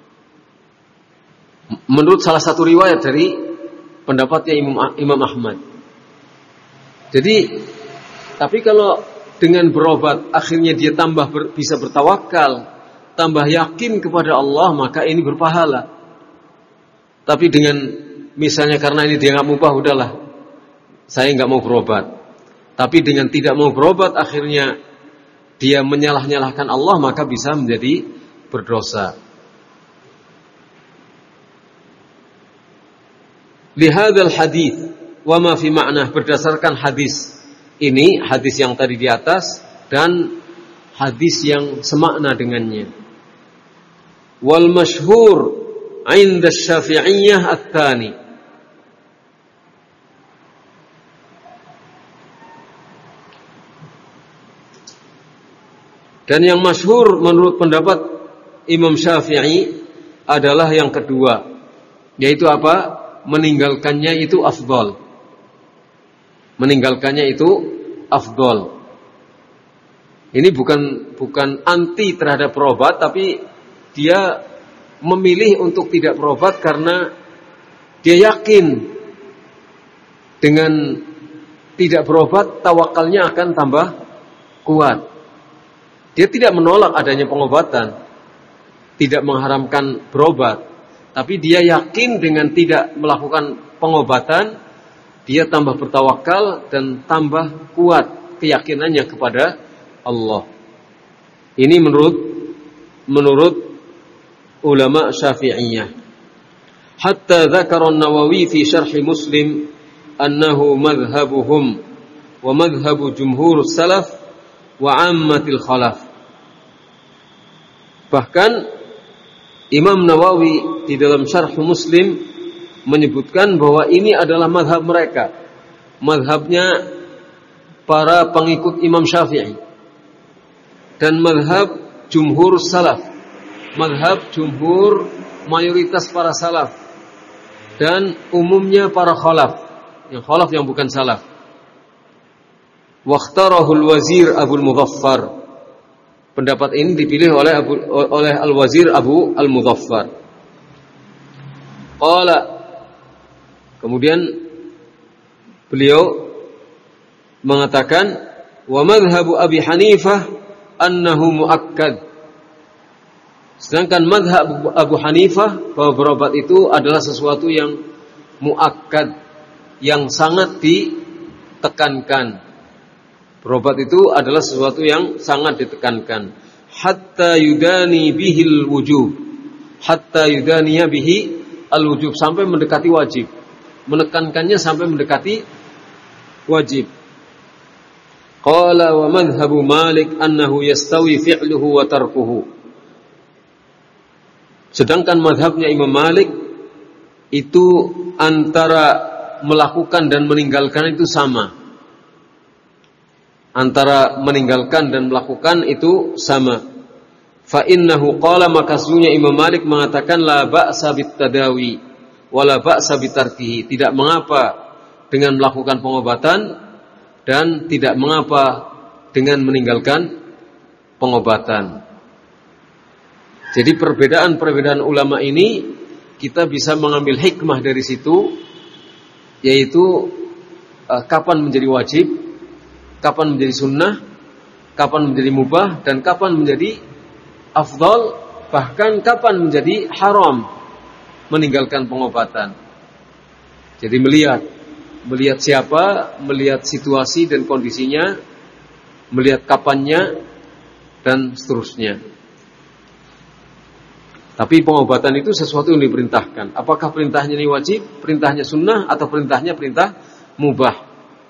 Menurut salah satu riwayat dari pendapatnya Imam, Imam Ahmad. Jadi, tapi kalau dengan berobat akhirnya dia tambah ber, bisa bertawakal, tambah yakin kepada Allah, maka ini berpahala. Tapi dengan misalnya karena ini dia nggak mubah, udahlah, saya nggak mau berobat. Tapi dengan tidak mau berobat akhirnya dia menyalah-nyalahkan Allah, maka bisa menjadi berdosa. Lihadzal hadits wa ma fi ma'nah, berdasarkan hadis ini, hadis yang tadi di atas dan hadis yang semakna dengannya. Wal masyhur 'inda Syafi'iyyah at-tsani, dan yang masyhur menurut pendapat Imam Syafi'i adalah yang kedua, yaitu apa? Meninggalkannya itu afdal. Meninggalkannya itu afdal. Ini bukan bukan anti terhadap berobat, tapi dia memilih untuk tidak berobat karena dia yakin dengan tidak berobat tawakalnya akan tambah kuat. Dia tidak menolak adanya pengobatan, tidak mengharamkan berobat, tapi dia yakin dengan tidak melakukan pengobatan, dia tambah bertawakal dan tambah kuat keyakinannya kepada Allah. Ini menurut menurut ulama Syafi'iyah. Hatta dzakara an-Nawawi fi syarh Muslim annahu madhhabuhum wa madhhabu jumhur salaf wa ammatil khalaf. Bahkan Imam Nawawi di dalam syarh Muslim menyebutkan bahwa ini adalah madhab mereka, madhabnya para pengikut Imam Syafi'i, dan madhab jumhur salaf, madhab jumhur mayoritas para salaf, dan umumnya para khalaf, yang khalaf yang bukan salaf. Wakhtarahul wazir Abul Mudhaffar, pendapat ini dipilih oleh Abu, oleh Al-Wazir Abu Al-Mudhaffar. Qala, kemudian beliau mengatakan, wa madhhabu Abi Hanifah annahu muakkad. Sedangkan madhab Abu Hanifah bahwa berobat itu adalah sesuatu yang muakkad, yang sangat ditekankan. Berobat itu adalah sesuatu yang sangat ditekankan. Hatta yudani bihil wujub, hatta yudaniya bihi al wujub, sampai mendekati wajib. Menekankannya sampai mendekati wajib. Qala wa madhhabu Malik annahu yastawi fi'luhu wa tarkuhu. Sedangkan madhabnya Imam Malik itu antara melakukan dan meninggalkan itu sama. Antara meninggalkan dan melakukan itu sama. Fa innahu qala, maka sesungguhnya Imam Malik mengatakan la ba'sa bit tadawi wa la ba'sa bitarkihi, tidak mengapa dengan melakukan pengobatan dan tidak mengapa dengan meninggalkan pengobatan. Jadi perbedaan-perbedaan ulama ini kita bisa mengambil hikmah dari situ, yaitu uh, kapan menjadi wajib, kapan menjadi sunnah, kapan menjadi mubah, dan kapan menjadi afdal, bahkan kapan menjadi haram meninggalkan pengobatan. Jadi melihat melihat siapa, melihat situasi dan kondisinya, melihat kapannya, dan seterusnya. Tapi pengobatan itu sesuatu yang diperintahkan. Apakah perintahnya ini wajib, perintahnya sunnah, atau perintahnya perintah mubah?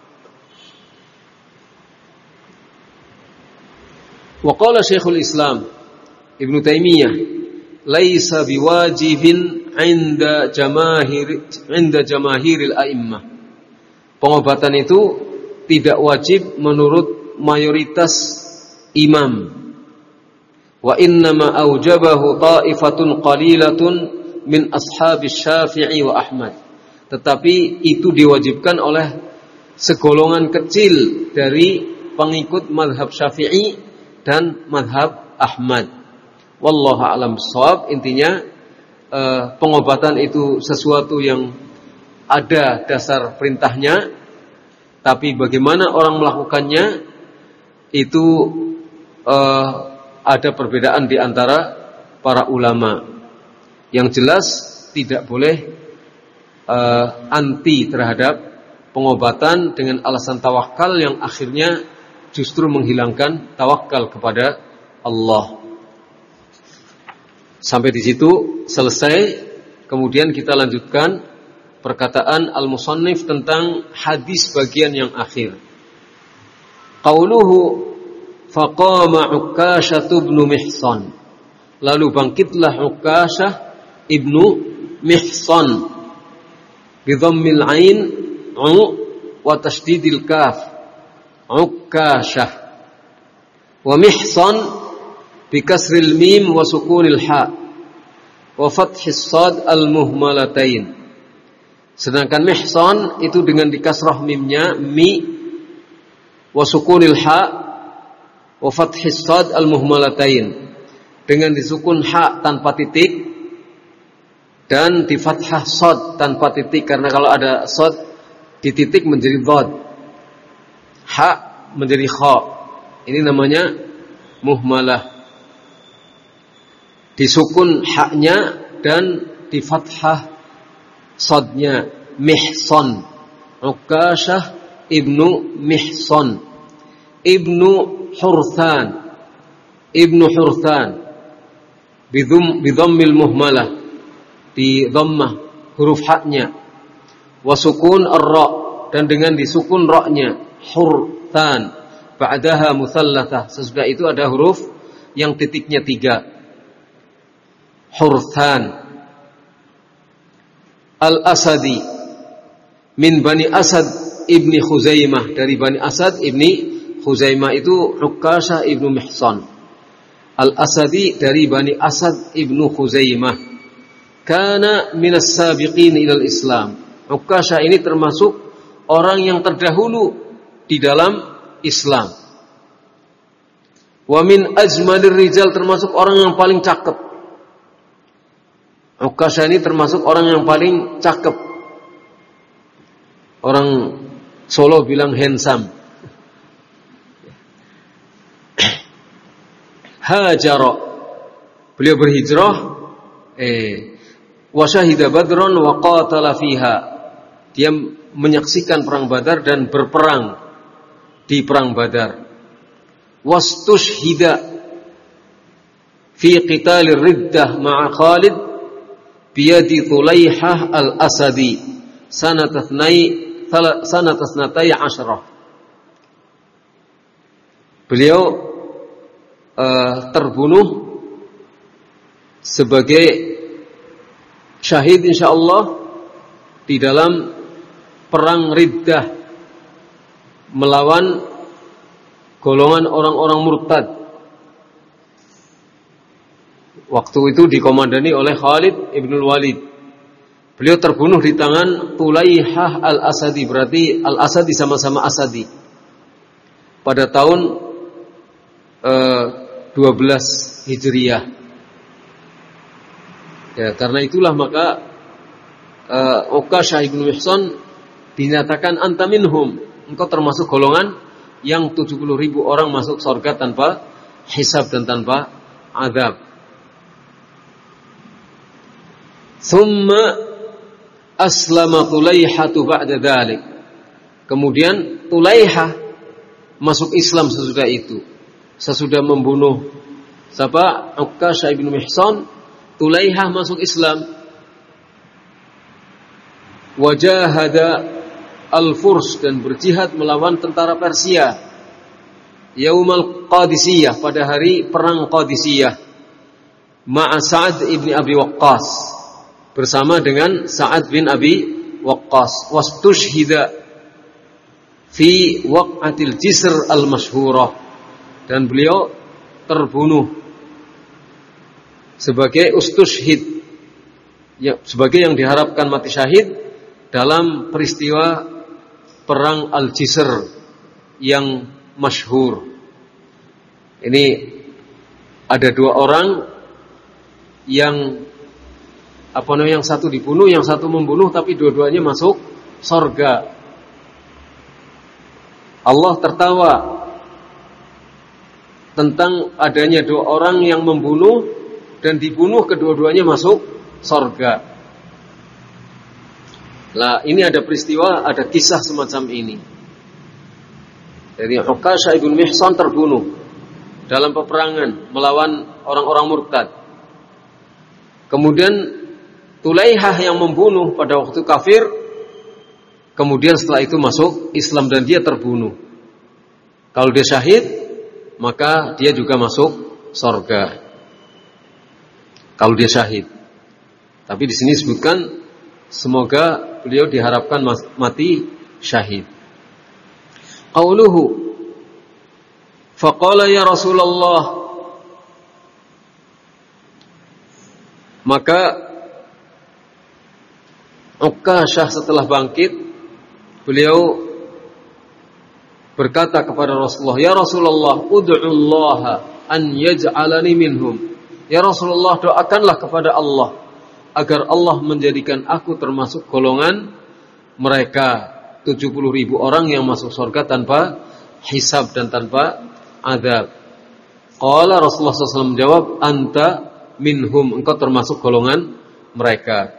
Wa qala Syekhul Islam Ibnu Taimiyah, laisa biwajibin 'inda jamaahir 'inda jamaahiril a'immah. Pengobatan itu tidak wajib menurut mayoritas imam. Wa innama aujabahu ta'ifatun qalilatun min ashabis Syafi'i wa Ahmad. Tetapi itu diwajibkan oleh segolongan kecil dari pengikut mazhab Syafi'i dan mazhab Ahmad. Wallahu a'lam bishawab. Intinya eh, pengobatan itu sesuatu yang ada dasar perintahnya, tapi bagaimana orang melakukannya itu eh, ada perbedaan di antara para ulama. Yang jelas tidak boleh uh, anti terhadap pengobatan dengan alasan tawakal yang akhirnya justru menghilangkan tawakal kepada Allah. Sampai di situ selesai. Kemudian kita lanjutkan perkataan al-musannif tentang hadis bagian yang akhir. Qauluhu faqama Ukkashah ibnu Mihsan. Lalu bangkitlah Ukkashah ibnu Mihsan bi dhammil ain u wa tasydidil kaf. Ukkashah wa Mihsan bi kasril mim wa sukunil ha wa fathis sad al-muhmalatain. Sedangkan Mihsan itu dengan dikasrah mimnya mi wa sukunil ha wa fathis sad al-muhmalatain, dengan disukun ha tanpa titik dan di fathah sad tanpa titik, karena kalau ada sad di titik menjadi dhad, ha menjadi kha. Ini namanya muhmalah. Disukun haknya dan di fathah sadnya. Mihsan, Ukkashah ibnu Mihsan ibnu Hurthan ibnu Hurthan bidhum bidhammil muhmalah, di dhammah huruf haknya, wasukun ar-ra, dan dengan disukun ra-nya, Hurthan, ba'daha mutsallatsah, sesudah itu ada huruf yang titiknya tiga. Hurthan Al-Asadi min Bani Asad ibni Khuzaimah, dari Bani Asad ibni Khuzaimah itu Ukkashah ibnu Mihsan. Al-Asadi dari Bani Asad ibnu Khuzaimah. Kana minas sabiqin ilal Islam. Ukkashah ini termasuk orang yang terdahulu di dalam Islam. Wa min ajmalir rijal, termasuk orang yang paling cakep. Ukkashah ini termasuk orang yang paling cakep. Orang Solo bilang handsome. Hajara, beliau berhijrah, eh, wa syahida badran wa qatala fiha. Dia menyaksikan perang Badar dan berperang di perang Badar. Wastushhida fi qitalir riddah ma'a Khalid biyadi Tulaihah al-Asadi sanatatnai sanatasnatai asyrah. Beliau uh, terbunuh sebagai syahid insyaallah di dalam perang Riddah melawan golongan orang-orang murtad. Waktu itu dikomandani oleh Khalid ibnul Walid. Beliau terbunuh di tangan Tulaihah al-Asadi, berarti al-Asadi sama-sama Asadi, pada tahun eh, dua belas Hijriah. Ya, karena itulah maka eh, Ukkashah ibnu Mihsan dinyatakan anta minhum, engkau termasuk golongan yang tujuh puluh ribu orang masuk surga tanpa hisab dan tanpa azab. Thumma aslama Tulaihatu ba'da dzalik. Kemudian Tulaihah masuk Islam sesudah itu. Sesudah membunuh siapa? Ukkashah ibnu Mihsan, Tulaihah masuk Islam. Wajahada al-Furs, dan berjihad melawan tentara Persia. Yaumal Qadisiyah, pada hari perang Qadisiyah. Ma'a Sa'ad ibni Abi Waqqas, bersama dengan Sa'ad bin Abi Waqqas. Wastushhida fi waq'atil Jisr al-masyhurah, dan beliau terbunuh sebagai ustushhid, ya, sebagai yang diharapkan mati syahid dalam peristiwa perang Al-Jisr yang masyhur. Ini ada dua orang yang apa namanya, yang satu dibunuh, yang satu membunuh, tapi dua-duanya masuk surga. Allah tertawa tentang adanya dua orang yang membunuh dan dibunuh, kedua-duanya masuk surga. Lah, ini ada peristiwa, ada kisah semacam ini. Jadi Ukashah ibn Mihsan terbunuh dalam peperangan melawan orang-orang murtad. Kemudian Tulaihah yang membunuh pada waktu kafir, kemudian setelah itu masuk Islam dan dia terbunuh. Kalau dia syahid, maka dia juga masuk surga. Kalau dia syahid. Tapi di sini disebutkan semoga beliau diharapkan mati syahid. Qauluhu faqala ya Rasulullah, maka Ukashah setelah bangkit, beliau berkata kepada Rasulullah, ya Rasulullah, ud'ullaha an yaj'alani minhum. Ya Rasulullah, doakanlah kepada Allah agar Allah menjadikan aku termasuk golongan mereka tujuh puluh ribu orang yang masuk surga tanpa hisab dan tanpa azab. Qala Rasulullah shallallahu alaihi wasallam menjawab, anta minhum, engkau termasuk golongan mereka.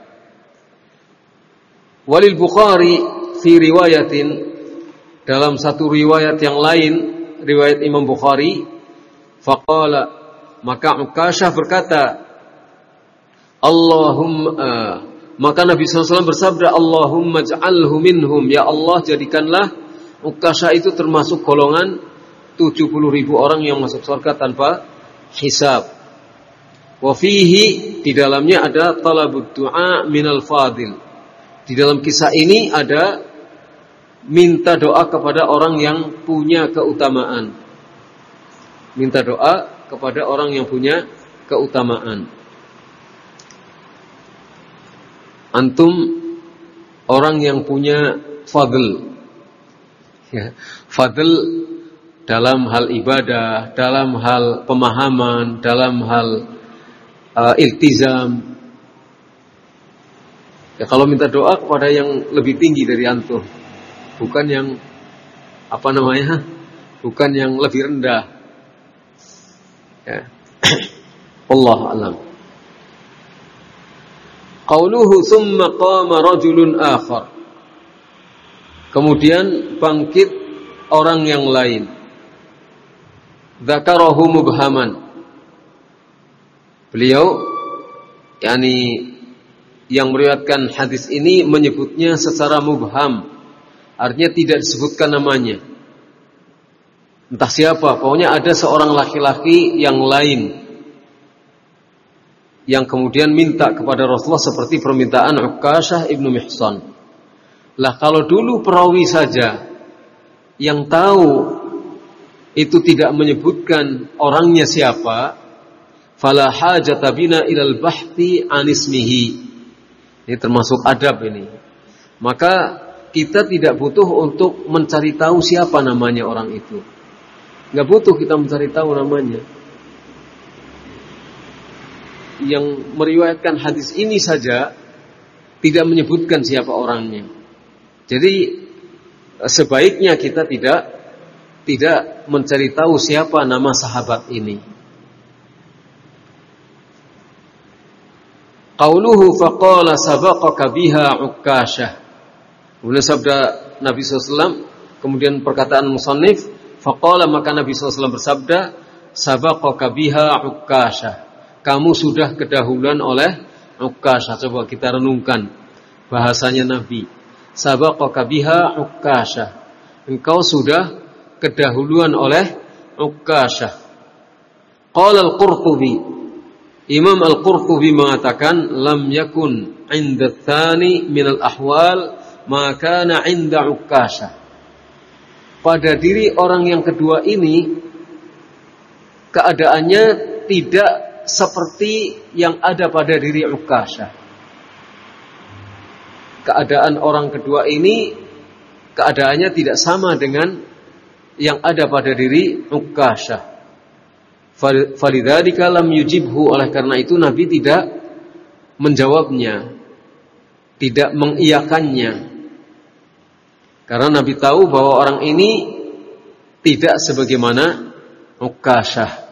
Walil Bukhari fi riwayatin, dalam satu riwayat yang lain, riwayat Imam Bukhari, faqala, maka Ukashah berkata, Allahumma, maka Nabi shallallahu alaihi wasallam bersabda, Allahumma ja'alhu minhum, ya Allah jadikanlah Ukashah itu termasuk golongan tujuh puluh ribu orang yang masuk surga tanpa hisab. Wa fihi, di dalamnya ada talabud du'a minal fadil. Di dalam kisah ini ada minta doa kepada orang yang punya keutamaan. Minta doa kepada orang yang punya keutamaan. Antum orang yang punya fadl. Ya, fadl dalam hal ibadah, dalam hal pemahaman, dalam hal uh, iltizam. Ya, kalau minta doa kepada yang lebih tinggi dari antum, bukan yang apa namanya, bukan yang lebih rendah. Ya. Allah alam. Qauluhu thumma qama rajulun akhar. Kemudian bangkit orang yang lain. Dzakarahu mubhaman. Beliau, yakni yang meriwayatkan hadis ini menyebutnya secara mubham, artinya tidak disebutkan namanya. Entah siapa, pokoknya ada seorang laki-laki yang lain yang kemudian minta kepada Rasulullah seperti permintaan Ukashah ibnu Mihsan. Lah kalau dulu perawi saja yang tahu itu tidak menyebutkan orangnya siapa, fala hajata bina ilal bahthi an ismihi. Ini termasuk adab ini. Maka kita tidak butuh untuk mencari tahu siapa namanya orang itu. Enggak butuh kita mencari tahu namanya. Yang meriwayatkan hadis ini saja tidak menyebutkan siapa orangnya. Jadi sebaiknya kita tidak tidak mencari tahu siapa nama sahabat ini. Qauluhu faqala sabaqaka biha Ukashah. Kemudian sabda Nabi shallallahu alaihi wasallam, kemudian perkataan musannif, faqala, maka Nabi shallallahu alaihi wasallam bersabda, sabaqaka biha Ukashah. Kamu sudah kedahuluan oleh Ukashah. Coba kita renungkan bahasanya Nabi. Sabaqaka biha Ukashah. Engkau sudah kedahuluan oleh Ukashah. Qala al-Qurtubi, Imam Al-Qurtubi mengatakan, lam yakun 'inda tsani min al-ahwal ma kana 'inda Ukashah. Pada diri orang yang kedua ini keadaannya tidak seperti yang ada pada diri Ukashah. Keadaan orang kedua ini keadaannya tidak sama dengan yang ada pada diri Ukashah. Falidzalika lam yujibhu, oleh karena itu Nabi tidak menjawabnya, tidak mengiyakannya. Karena Nabi tahu bahwa orang ini tidak sebagaimana Ukashah.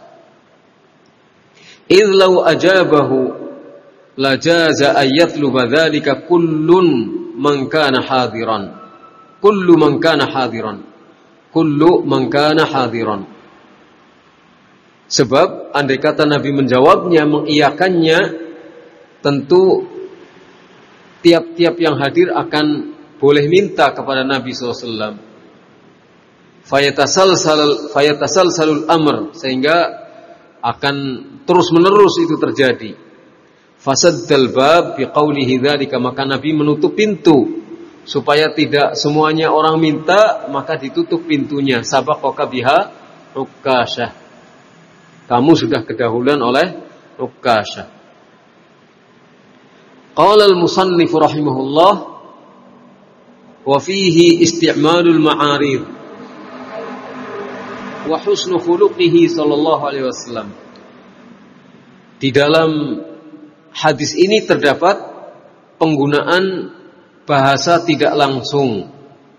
Idz law ajabahu lajaza ayatluba dzalika kullun man kana hadiran. Kullu man kana hadiran. kullu man kana hadiran. Sebab andai kata Nabi menjawabnya, mengiyakannya, tentu tiap-tiap yang hadir akan boleh minta kepada Nabi sallallahu alaihi wasallam. Fayatasalsal fayatasalsalul amr, sehingga akan terus-menerus itu terjadi. Fasaddal bab biqaulihi dzalika, maka Nabi menutup pintu supaya tidak semuanya orang minta, maka ditutup pintunya. Sabaqaka biha Ukasyah, kamu sudah kedahuluan oleh Ukasyah. Qala al-musannif rahimahullah wa fihi isti'malul ma'arid wa husnu khuluqihi sallallahu alaihi wasallam. Di dalam hadis ini terdapat penggunaan bahasa tidak langsung,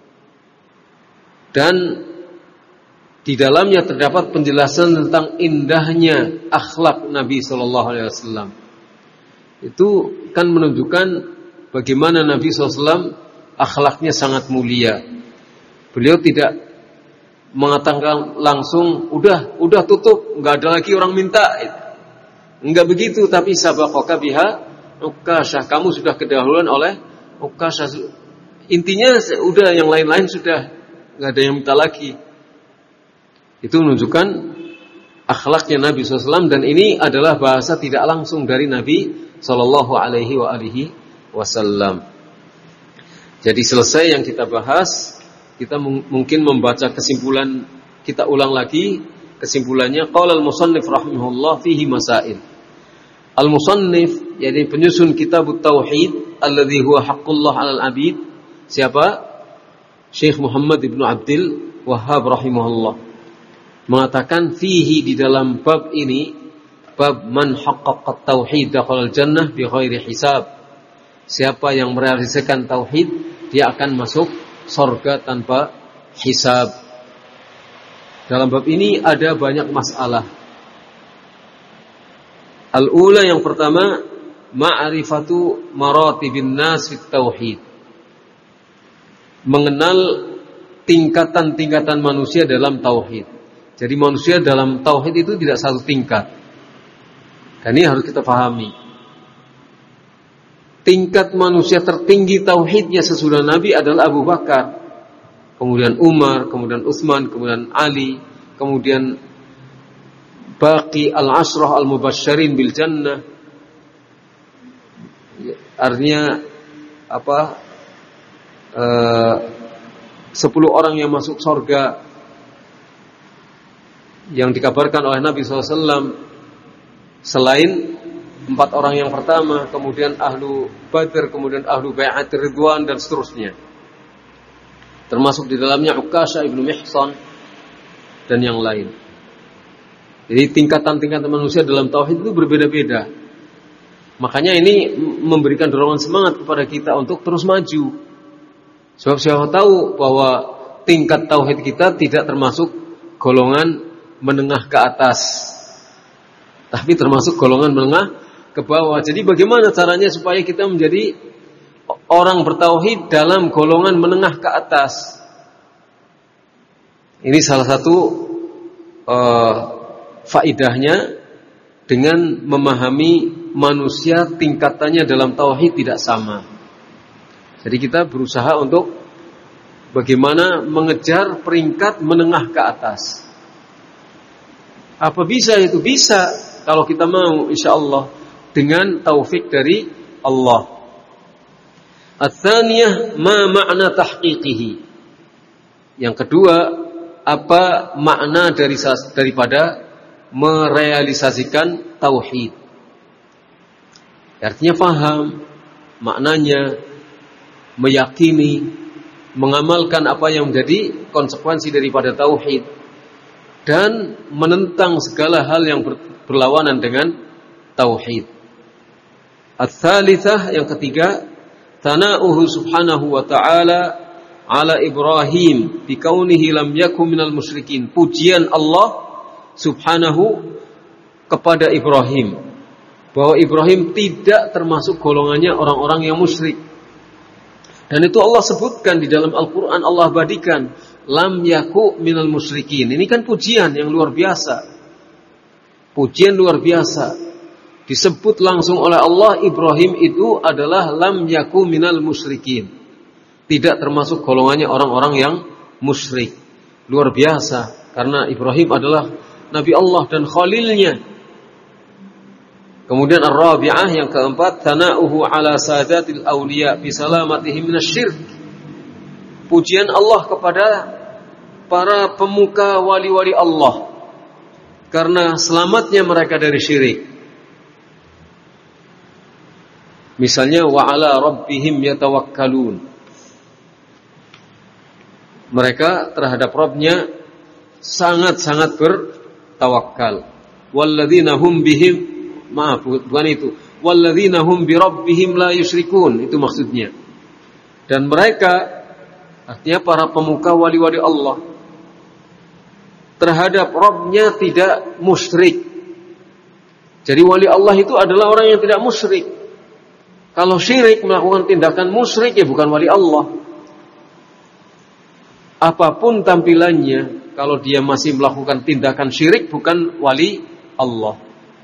dan di dalamnya terdapat penjelasan tentang indahnya akhlak Nabi sallallahu alaihi wasallam. Itu kan menunjukkan bagaimana Nabi sallallahu alaihi wasallam akhlaknya sangat mulia. Beliau tidak mengatakan langsung, udah, udah tutup, nggak ada lagi orang minta. Enggak begitu, tapi sabaqaka biha Ukasyah, kamu sudah kedahuluan oleh Ukasyah. Intinya udah, yang lain-lain sudah nggak ada yang minta lagi. Itu menunjukkan akhlaknya Nabi sallallahu alaihi wasallam, dan ini adalah bahasa tidak langsung dari Nabi sallallahu alaihi wa alihi wasallam. Jadi selesai yang kita bahas, kita mungkin membaca kesimpulan, kita ulang lagi kesimpulannya. Qala al-musannif rahimahullah fihi masail. Al-musannif, yakni penyusun kitab tauhid alladzi huwa haqqullah 'alal 'abid. Siapa? Syekh Muhammad Ibnu Abdul Wahhab rahimahullah mengatakan fihi, di dalam bab ini, bab man haqqaqa tauhid dakhalal jannah bi ghairi hisab. Siapa yang merealisasikan tauhid, dia akan masuk surga tanpa hisab. Dalam bab ini ada banyak masalah. Al-ula, yang pertama, ma'rifatu maratibin nas fit tauhid. Mengenal tingkatan-tingkatan manusia dalam tauhid. Jadi manusia dalam tauhid itu tidak satu tingkat. Dan ini harus kita pahami. Tingkat manusia tertinggi tauhidnya sesudah Nabi adalah Abu Bakar, kemudian Umar, kemudian Utsman, kemudian Ali, kemudian baqi al-ashrah al-mubasysyirin bil jannah. Artinya apa? Eh, sepuluh orang yang masuk surga yang dikabarkan oleh Nabi sallallahu alaihi wasallam, selain empat orang yang pertama, kemudian ahlu Badr, kemudian ahlu Bai'at Ridwan, dan seterusnya. Termasuk di dalamnya Ukasyah ibnu Mihsan dan yang lain. Jadi tingkatan-tingkatan manusia dalam tauhid itu berbeda-beda. Makanya ini memberikan dorongan semangat kepada kita untuk terus maju. Sebab siapa tahu bahwa tingkat tauhid kita tidak termasuk golongan menengah ke atas, tapi termasuk golongan menengah ke bawah. Jadi bagaimana caranya supaya kita menjadi orang bertauhid dalam golongan menengah ke atas? Ini salah satu uh, faidahnya dengan memahami manusia tingkatannya dalam tauhid tidak sama. Jadi kita berusaha untuk bagaimana mengejar peringkat menengah ke atas. Apa bisa itu? Bisa kalau kita mau, insyaallah, dengan taufik dari Allah. Ats-tsaniyah, ma ma'na tahqiqihi. Yang kedua, apa makna dari daripada merealisasikan tauhid? Artinya paham maknanya, meyakini, mengamalkan apa yang menjadi konsekuensi daripada tauhid, dan menentang segala hal yang berlawanan dengan tauhid. Ats-tsalitsah, yang ketiga, tana'uhu subhanahu wa ta'ala ala Ibrahim bi kaunihi lam yakun minal musyrikin. Pujian Allah subhanahu kepada Ibrahim, bahwa Ibrahim tidak termasuk golongannya orang-orang yang musyrik. Dan itu Allah sebutkan di dalam Al-Quran, Allah abadikan, lam yaku minal musyrikin. Ini kan pujian yang luar biasa. Pujian luar biasa. Disebut langsung oleh Allah, Ibrahim itu adalah lam yaku minal musyrikin. Tidak termasuk golongannya orang-orang yang musyrik. Luar biasa. Karena Ibrahim adalah Nabi Allah dan Khalilnya. Kemudian ar-rabi'ah yang keempat, thana'uhu ala sadatil awliya bisalamatihim minasyirk. Pujian Allah kepada para pemuka wali-wali Allah karena selamatnya mereka dari syirik. Misalnya wa ala rabbihim yatawakkalun. Mereka terhadap Rabbnya sangat-sangat bertawakal. Walladzina hum bihim, maaf bukan itu. Walladzina hum bi rabbihim la yusyrikun, itu maksudnya. Dan mereka, artinya para pemuka wali-wali Allah, terhadap Rabbnya tidak musyrik. Jadi wali Allah itu adalah orang yang tidak musyrik. Kalau syirik, melakukan tindakan musyrik, ya bukan wali Allah. Apapun tampilannya, kalau dia masih melakukan tindakan syirik, bukan wali Allah.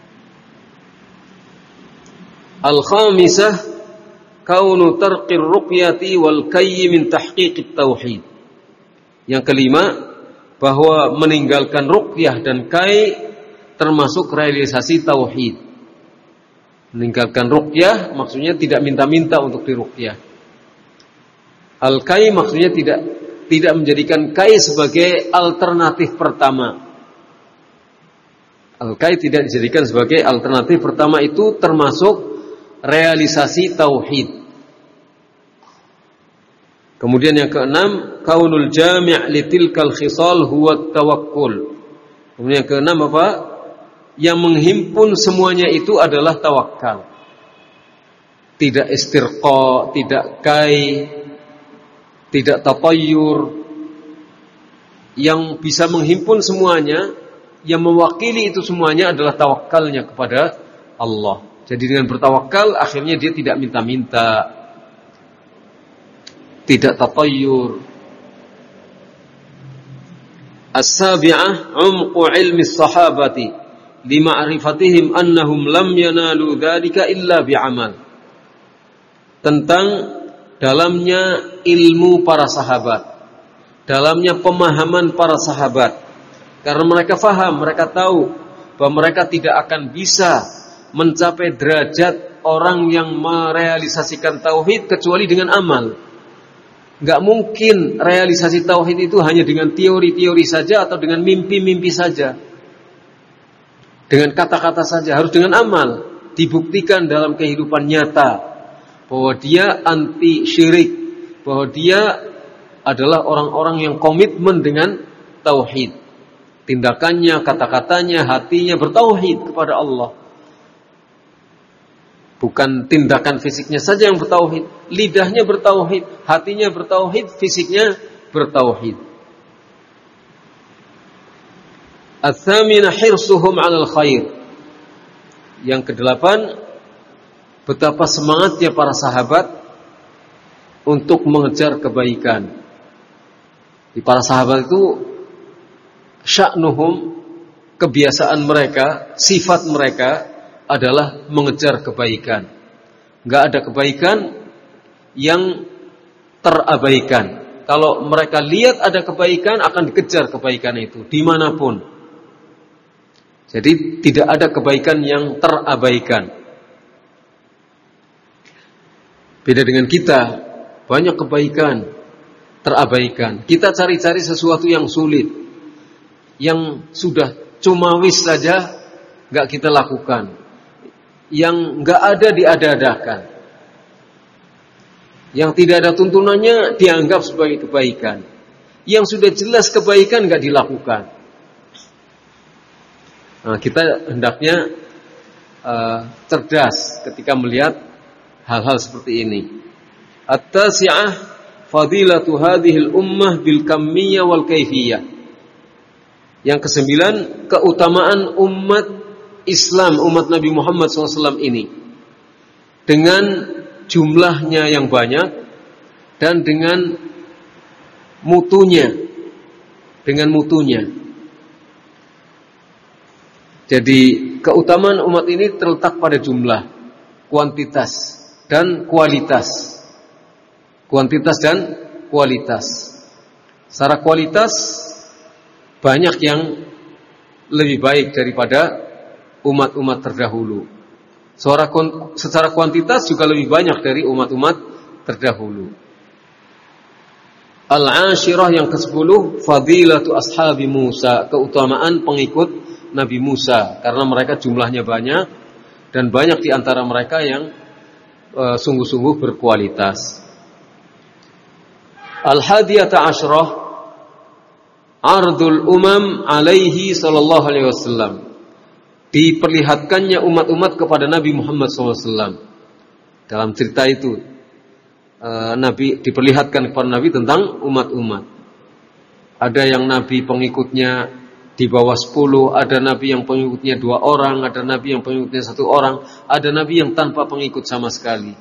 Al-khamisah, kaunu tarqir ruqyati wal kayyi min tahqiqit tauhid. Yang kelima, bahwa meninggalkan ruqyah dan kai termasuk realisasi tauhid. Meninggalkan ruqyah maksudnya tidak minta-minta untuk diruqyah. Al-kai maksudnya tidak tidak menjadikan kai sebagai alternatif pertama. Al-kai tidak dijadikan sebagai alternatif pertama, itu termasuk realisasi tauhid. Kemudian yang keenam, kaunul jami' litilkal khisal huwa tawakkul. Kemudian yang keenam apa? Yang menghimpun semuanya itu adalah tawakal. Tidak istirqa, tidak kai, tidak tatayyur. Yang bisa menghimpun semuanya, yang mewakili itu semuanya adalah tawakalnya kepada Allah. Jadi dengan bertawakal akhirnya dia tidak minta-minta, tidak tatayyur. As-sabi'ah umqu ilmi sahabati lima'rifatihim annahum lam yanalu dzalika illa bi'amal. Tentang dalamnya ilmu para sahabat, dalamnya pemahaman para sahabat. Karena mereka faham, mereka tahu bahwa mereka tidak akan bisa mencapai derajat orang yang merealisasikan tauhid kecuali dengan amal. Gak mungkin realisasi tauhid itu hanya dengan teori-teori saja atau dengan mimpi-mimpi saja, dengan kata-kata saja. Harus dengan amal, dibuktikan dalam kehidupan nyata bahwa dia anti syirik, bahwa dia adalah orang-orang yang komitmen dengan tauhid. Tindakannya, kata-katanya, hatinya bertauhid kepada Allah. Bukan tindakan fisiknya saja yang bertauhid, lidahnya bertauhid, hatinya bertauhid, fisiknya bertauhid. Ats-tsamina hirsuhum 'alal khair. Yang kedelapan, betapa semangatnya para sahabat untuk mengejar kebaikan. Di para sahabat itu sya'nuhum, kebiasaan mereka, sifat mereka adalah mengejar kebaikan. Enggak ada kebaikan yang terabaikan. Kalau mereka lihat ada kebaikan, akan dikejar kebaikan itu dimanapun. Jadi tidak ada kebaikan yang terabaikan. Beda dengan kita, banyak kebaikan terabaikan. Kita cari-cari sesuatu yang sulit, yang sudah cuma wis saja enggak kita lakukan, yang enggak ada diada-adakan, yang tidak ada tuntunannya dianggap sebagai kebaikan, yang sudah jelas kebaikan enggak dilakukan. Nah, kita hendaknya uh, cerdas ketika melihat hal-hal seperti ini. At-tasi'ah fadilatu hadhil ummah bil kammiyah wal kaifiyah. Yang kesembilan, keutamaan umat Islam, umat Nabi Muhammad shallallahu alaihi wasallam ini dengan jumlahnya yang banyak dan dengan mutunya, dengan mutunya. Jadi keutamaan umat ini terletak pada jumlah, kuantitas dan kualitas. Kuantitas dan kualitas. Secara kualitas banyak yang lebih baik daripada umat-umat terdahulu. Secara, secara kuantitas juga lebih banyak dari umat-umat terdahulu. Al-ashirah yang kesepuluh, fadilatu ashabi Musa, keutamaan pengikut Nabi Musa, karena mereka jumlahnya banyak dan banyak di antara mereka yang uh, sungguh-sungguh berkualitas. Al-hadiyata asyrah, ardul umam alaihi sallallahu alaihi wasallam, diperlihatkannya umat-umat kepada Nabi Muhammad sallallahu alaihi wasallam. Dalam cerita itu uh, Nabi diperlihatkan kepada Nabi tentang umat-umat. Ada yang Nabi pengikutnya di bawah sepuluh, ada Nabi yang pengikutnya dua orang, ada Nabi yang pengikutnya satu orang, ada Nabi yang tanpa pengikut sama sekali.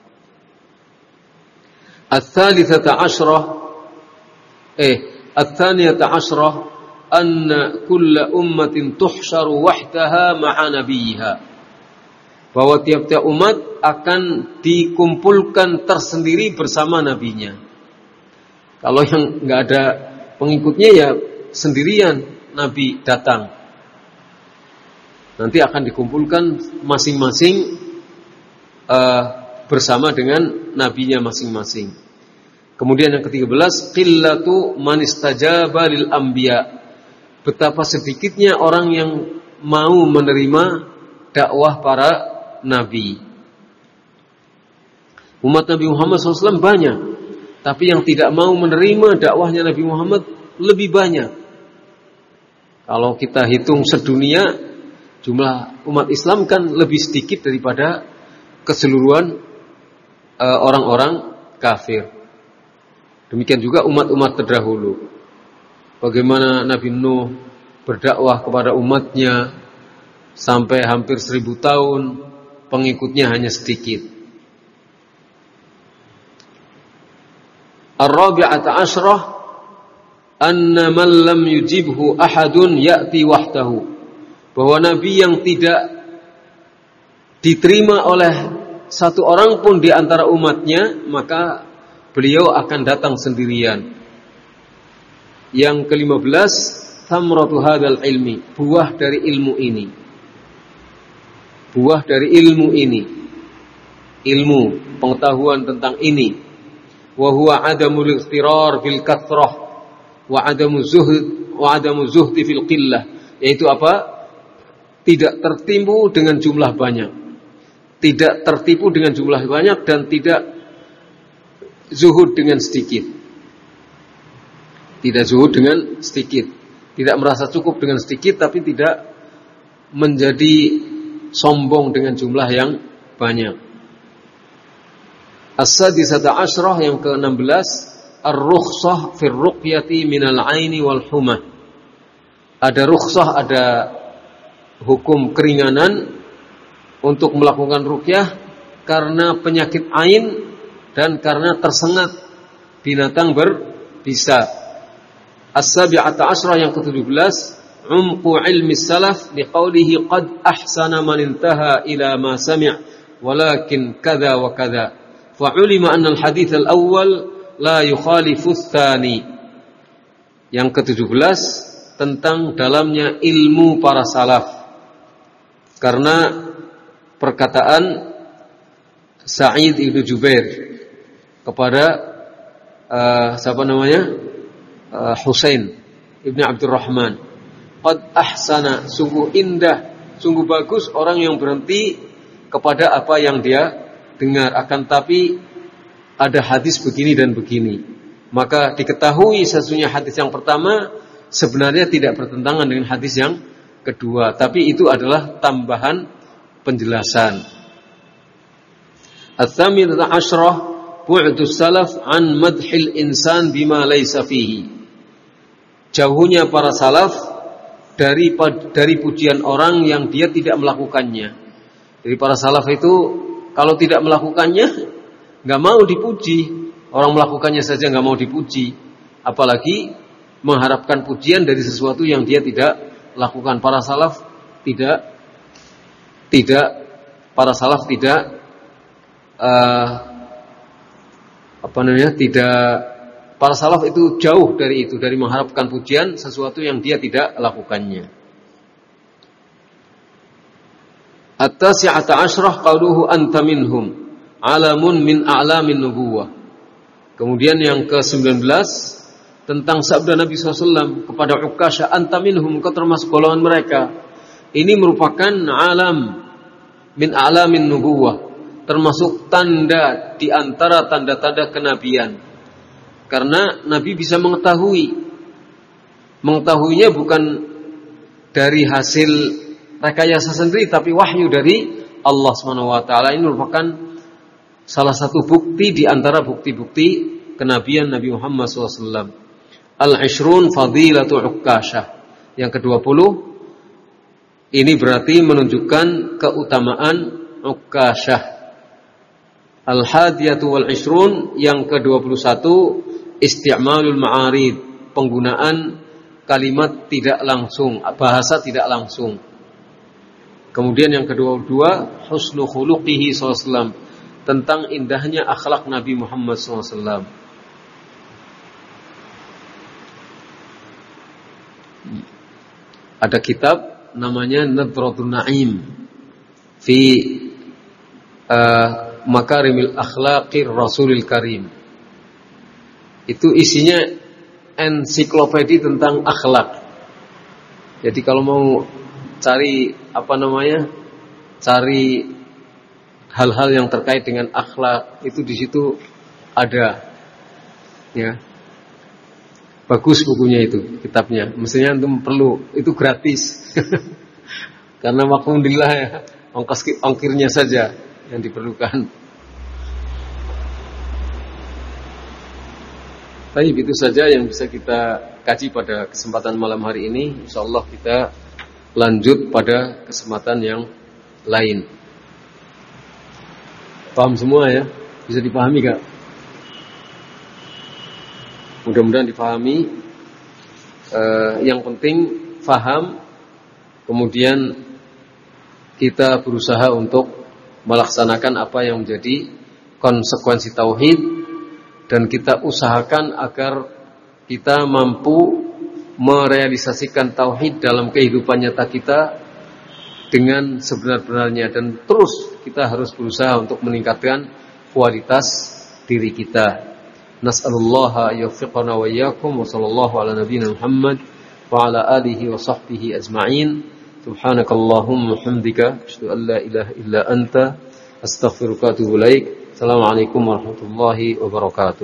Ats-tsalitsata asyrah eh ats-tsaniyata asyrah anna kulla ummatin tuhsyaru wahdaha ma'a nabiyha, bahwa tiap-tiap umat akan dikumpulkan tersendiri bersama nabinya. Kalau yang enggak ada pengikutnya ya sendirian Nabi datang, nanti akan dikumpulkan masing-masing uh, bersama dengan nabinya masing-masing. Kemudian yang ketiga belas, qillatu man istajaba lil anbiya, betapa sedikitnya orang yang mau menerima dakwah para nabi. Umat Nabi Muhammad shallallahu alaihi wasallam banyak, tapi yang tidak mau menerima dakwahnya Nabi Muhammad lebih banyak. Kalau kita hitung sedunia, jumlah umat Islam kan lebih sedikit daripada keseluruhan e, orang-orang kafir. Demikian juga umat-umat terdahulu. Bagaimana Nabi Nuh berdakwah kepada umatnya sampai hampir seribu tahun, pengikutnya hanya sedikit. Ar-rabi'ata asyrah, anna man lam yujibhu ahadun ya'ti wahdahu, bahwa nabi yang tidak diterima oleh satu orang pun di antara umatnya, maka beliau akan datang sendirian. Yang kelima belas, thamratu hadzal ilmi, buah dari ilmu ini. Buah dari ilmu ini. Ilmu, pengetahuan tentang ini. Wa huwa adamul ightirar bil kathrah wa adamu zuhd wa adamu zuhdi fil qillah, yaitu apa? Tidak tertipu dengan jumlah banyak, tidak tertipu dengan jumlah banyak, dan tidak zuhud dengan sedikit. Tidak zuhud dengan sedikit, tidak merasa cukup dengan sedikit, tapi tidak menjadi sombong dengan jumlah yang banyak. As-sadisata asyrah yang ke enam belas, ar-rukhsah fir ruqyati minal aini wal humah. Ada rukhsah, ada hukum keringanan untuk melakukan ruqyah karena penyakit ain dan karena tersengat binatang berbisa. As-sabi'ata asyrah yang ke tujuh belas, umqu ilmi salaf liqaulihi qad ahsana man intaha ila ma sami' walakin kadza wa kadza. Fa'ulima anna al-hadits al-awwal la yukhalifus tsani. Yang ke tujuh belas tentang dalamnya ilmu para salaf, karena perkataan Sa'id ibn Jubair kepada uh, siapa namanya uh, Husain ibn Abdurrahman, qad ahsana, sungguh indah, sungguh bagus orang yang berhenti kepada apa yang dia dengar, akan tapi ada hadis begini dan begini. Maka diketahui sesungguhnya hadis yang pertama sebenarnya tidak bertentangan dengan hadis yang kedua, tapi itu adalah tambahan penjelasan. Ats-tsaminata asyrah, bu'dus salaf an madhil insan bima laysa fihi, jauhnya para salaf dari dari pujian orang yang dia tidak melakukannya. Jadi para salaf itu kalau tidak melakukannya nggak mau dipuji. Orang melakukannya saja nggak mau dipuji, apalagi mengharapkan pujian dari sesuatu yang dia tidak lakukan. Para salaf tidak tidak para salaf tidak uh, apa namanya? tidak para salaf itu jauh dari itu, dari mengharapkan pujian sesuatu yang dia tidak lakukannya. At-tasi'ata asyrah qauluhu anta minhum alamun min a'lamin nubuwah. Kemudian yang ke sembilan belas tentang sabda Nabi shallallahu alaihi wasallam kepada Uqashah, anta minhum, kau termasuk golongan mereka. Ini merupakan alam min a'lamin nubuwah, termasuk tanda di antara tanda-tanda kenabian. Karena Nabi bisa mengetahui, mengetahuinya bukan dari hasil rekayasa sendiri, tapi wahyu dari Allah subhanahu wa taala. Ini merupakan salah satu bukti di antara bukti-bukti kenabian Nabi Muhammad shallallahu alaihi wasallam. Al-Ishrun Fadilatu Uqashah. Yang kedua puluh, ini berarti menunjukkan keutamaan Uqashah. Al-Hadiyatu wal-Ishrun, yang kedua puluh satu, Isti'malul Ma'arid, penggunaan kalimat tidak langsung, bahasa tidak langsung. Kemudian yang kedua puluh dua, Husnu khuluqihi sallallahu alaihi wasallam, tentang indahnya akhlak Nabi Muhammad sallallahu alaihi wasallam. Ada kitab namanya Nadratun Na'im fi uh, Makarimil Akhlaqir Rasulil Karim. Itu isinya ensiklopedi tentang akhlak. Jadi kalau mau cari apa namanya, cari hal-hal yang terkait dengan akhlak, itu di situ ada, ya. Bagus bukunya itu, kitabnya. Mestinya antum perlu, itu gratis. Karena maklumillah ya, ongkos ongkirnya saja yang diperlukan. Baik, itu saja yang bisa kita kaji pada kesempatan malam hari ini. Insyaallah kita lanjut pada kesempatan yang lain. Paham semua ya? Bisa dipahami gak? Mudah-mudahan dipahami. Uh, yang penting faham, kemudian kita berusaha untuk melaksanakan apa yang menjadi konsekuensi tauhid, dan kita usahakan agar kita mampu merealisasikan tauhid dalam kehidupan nyata kita dengan sebenar-benarnya, dan terus kita harus berusaha untuk meningkatkan kualitas diri kita. Nas'alullaha yuwaffiqana wa iyyakum, wa sallallahu ala nabiyyina Muhammad wa ala alihi wa sahbihi ajma'in. Subhanakallahumma wa hamdika asyhadu an la ilaha illa anta astaghfiruka wa atubu ilaik. Assalamualaikum warahmatullahi wabarakatuh.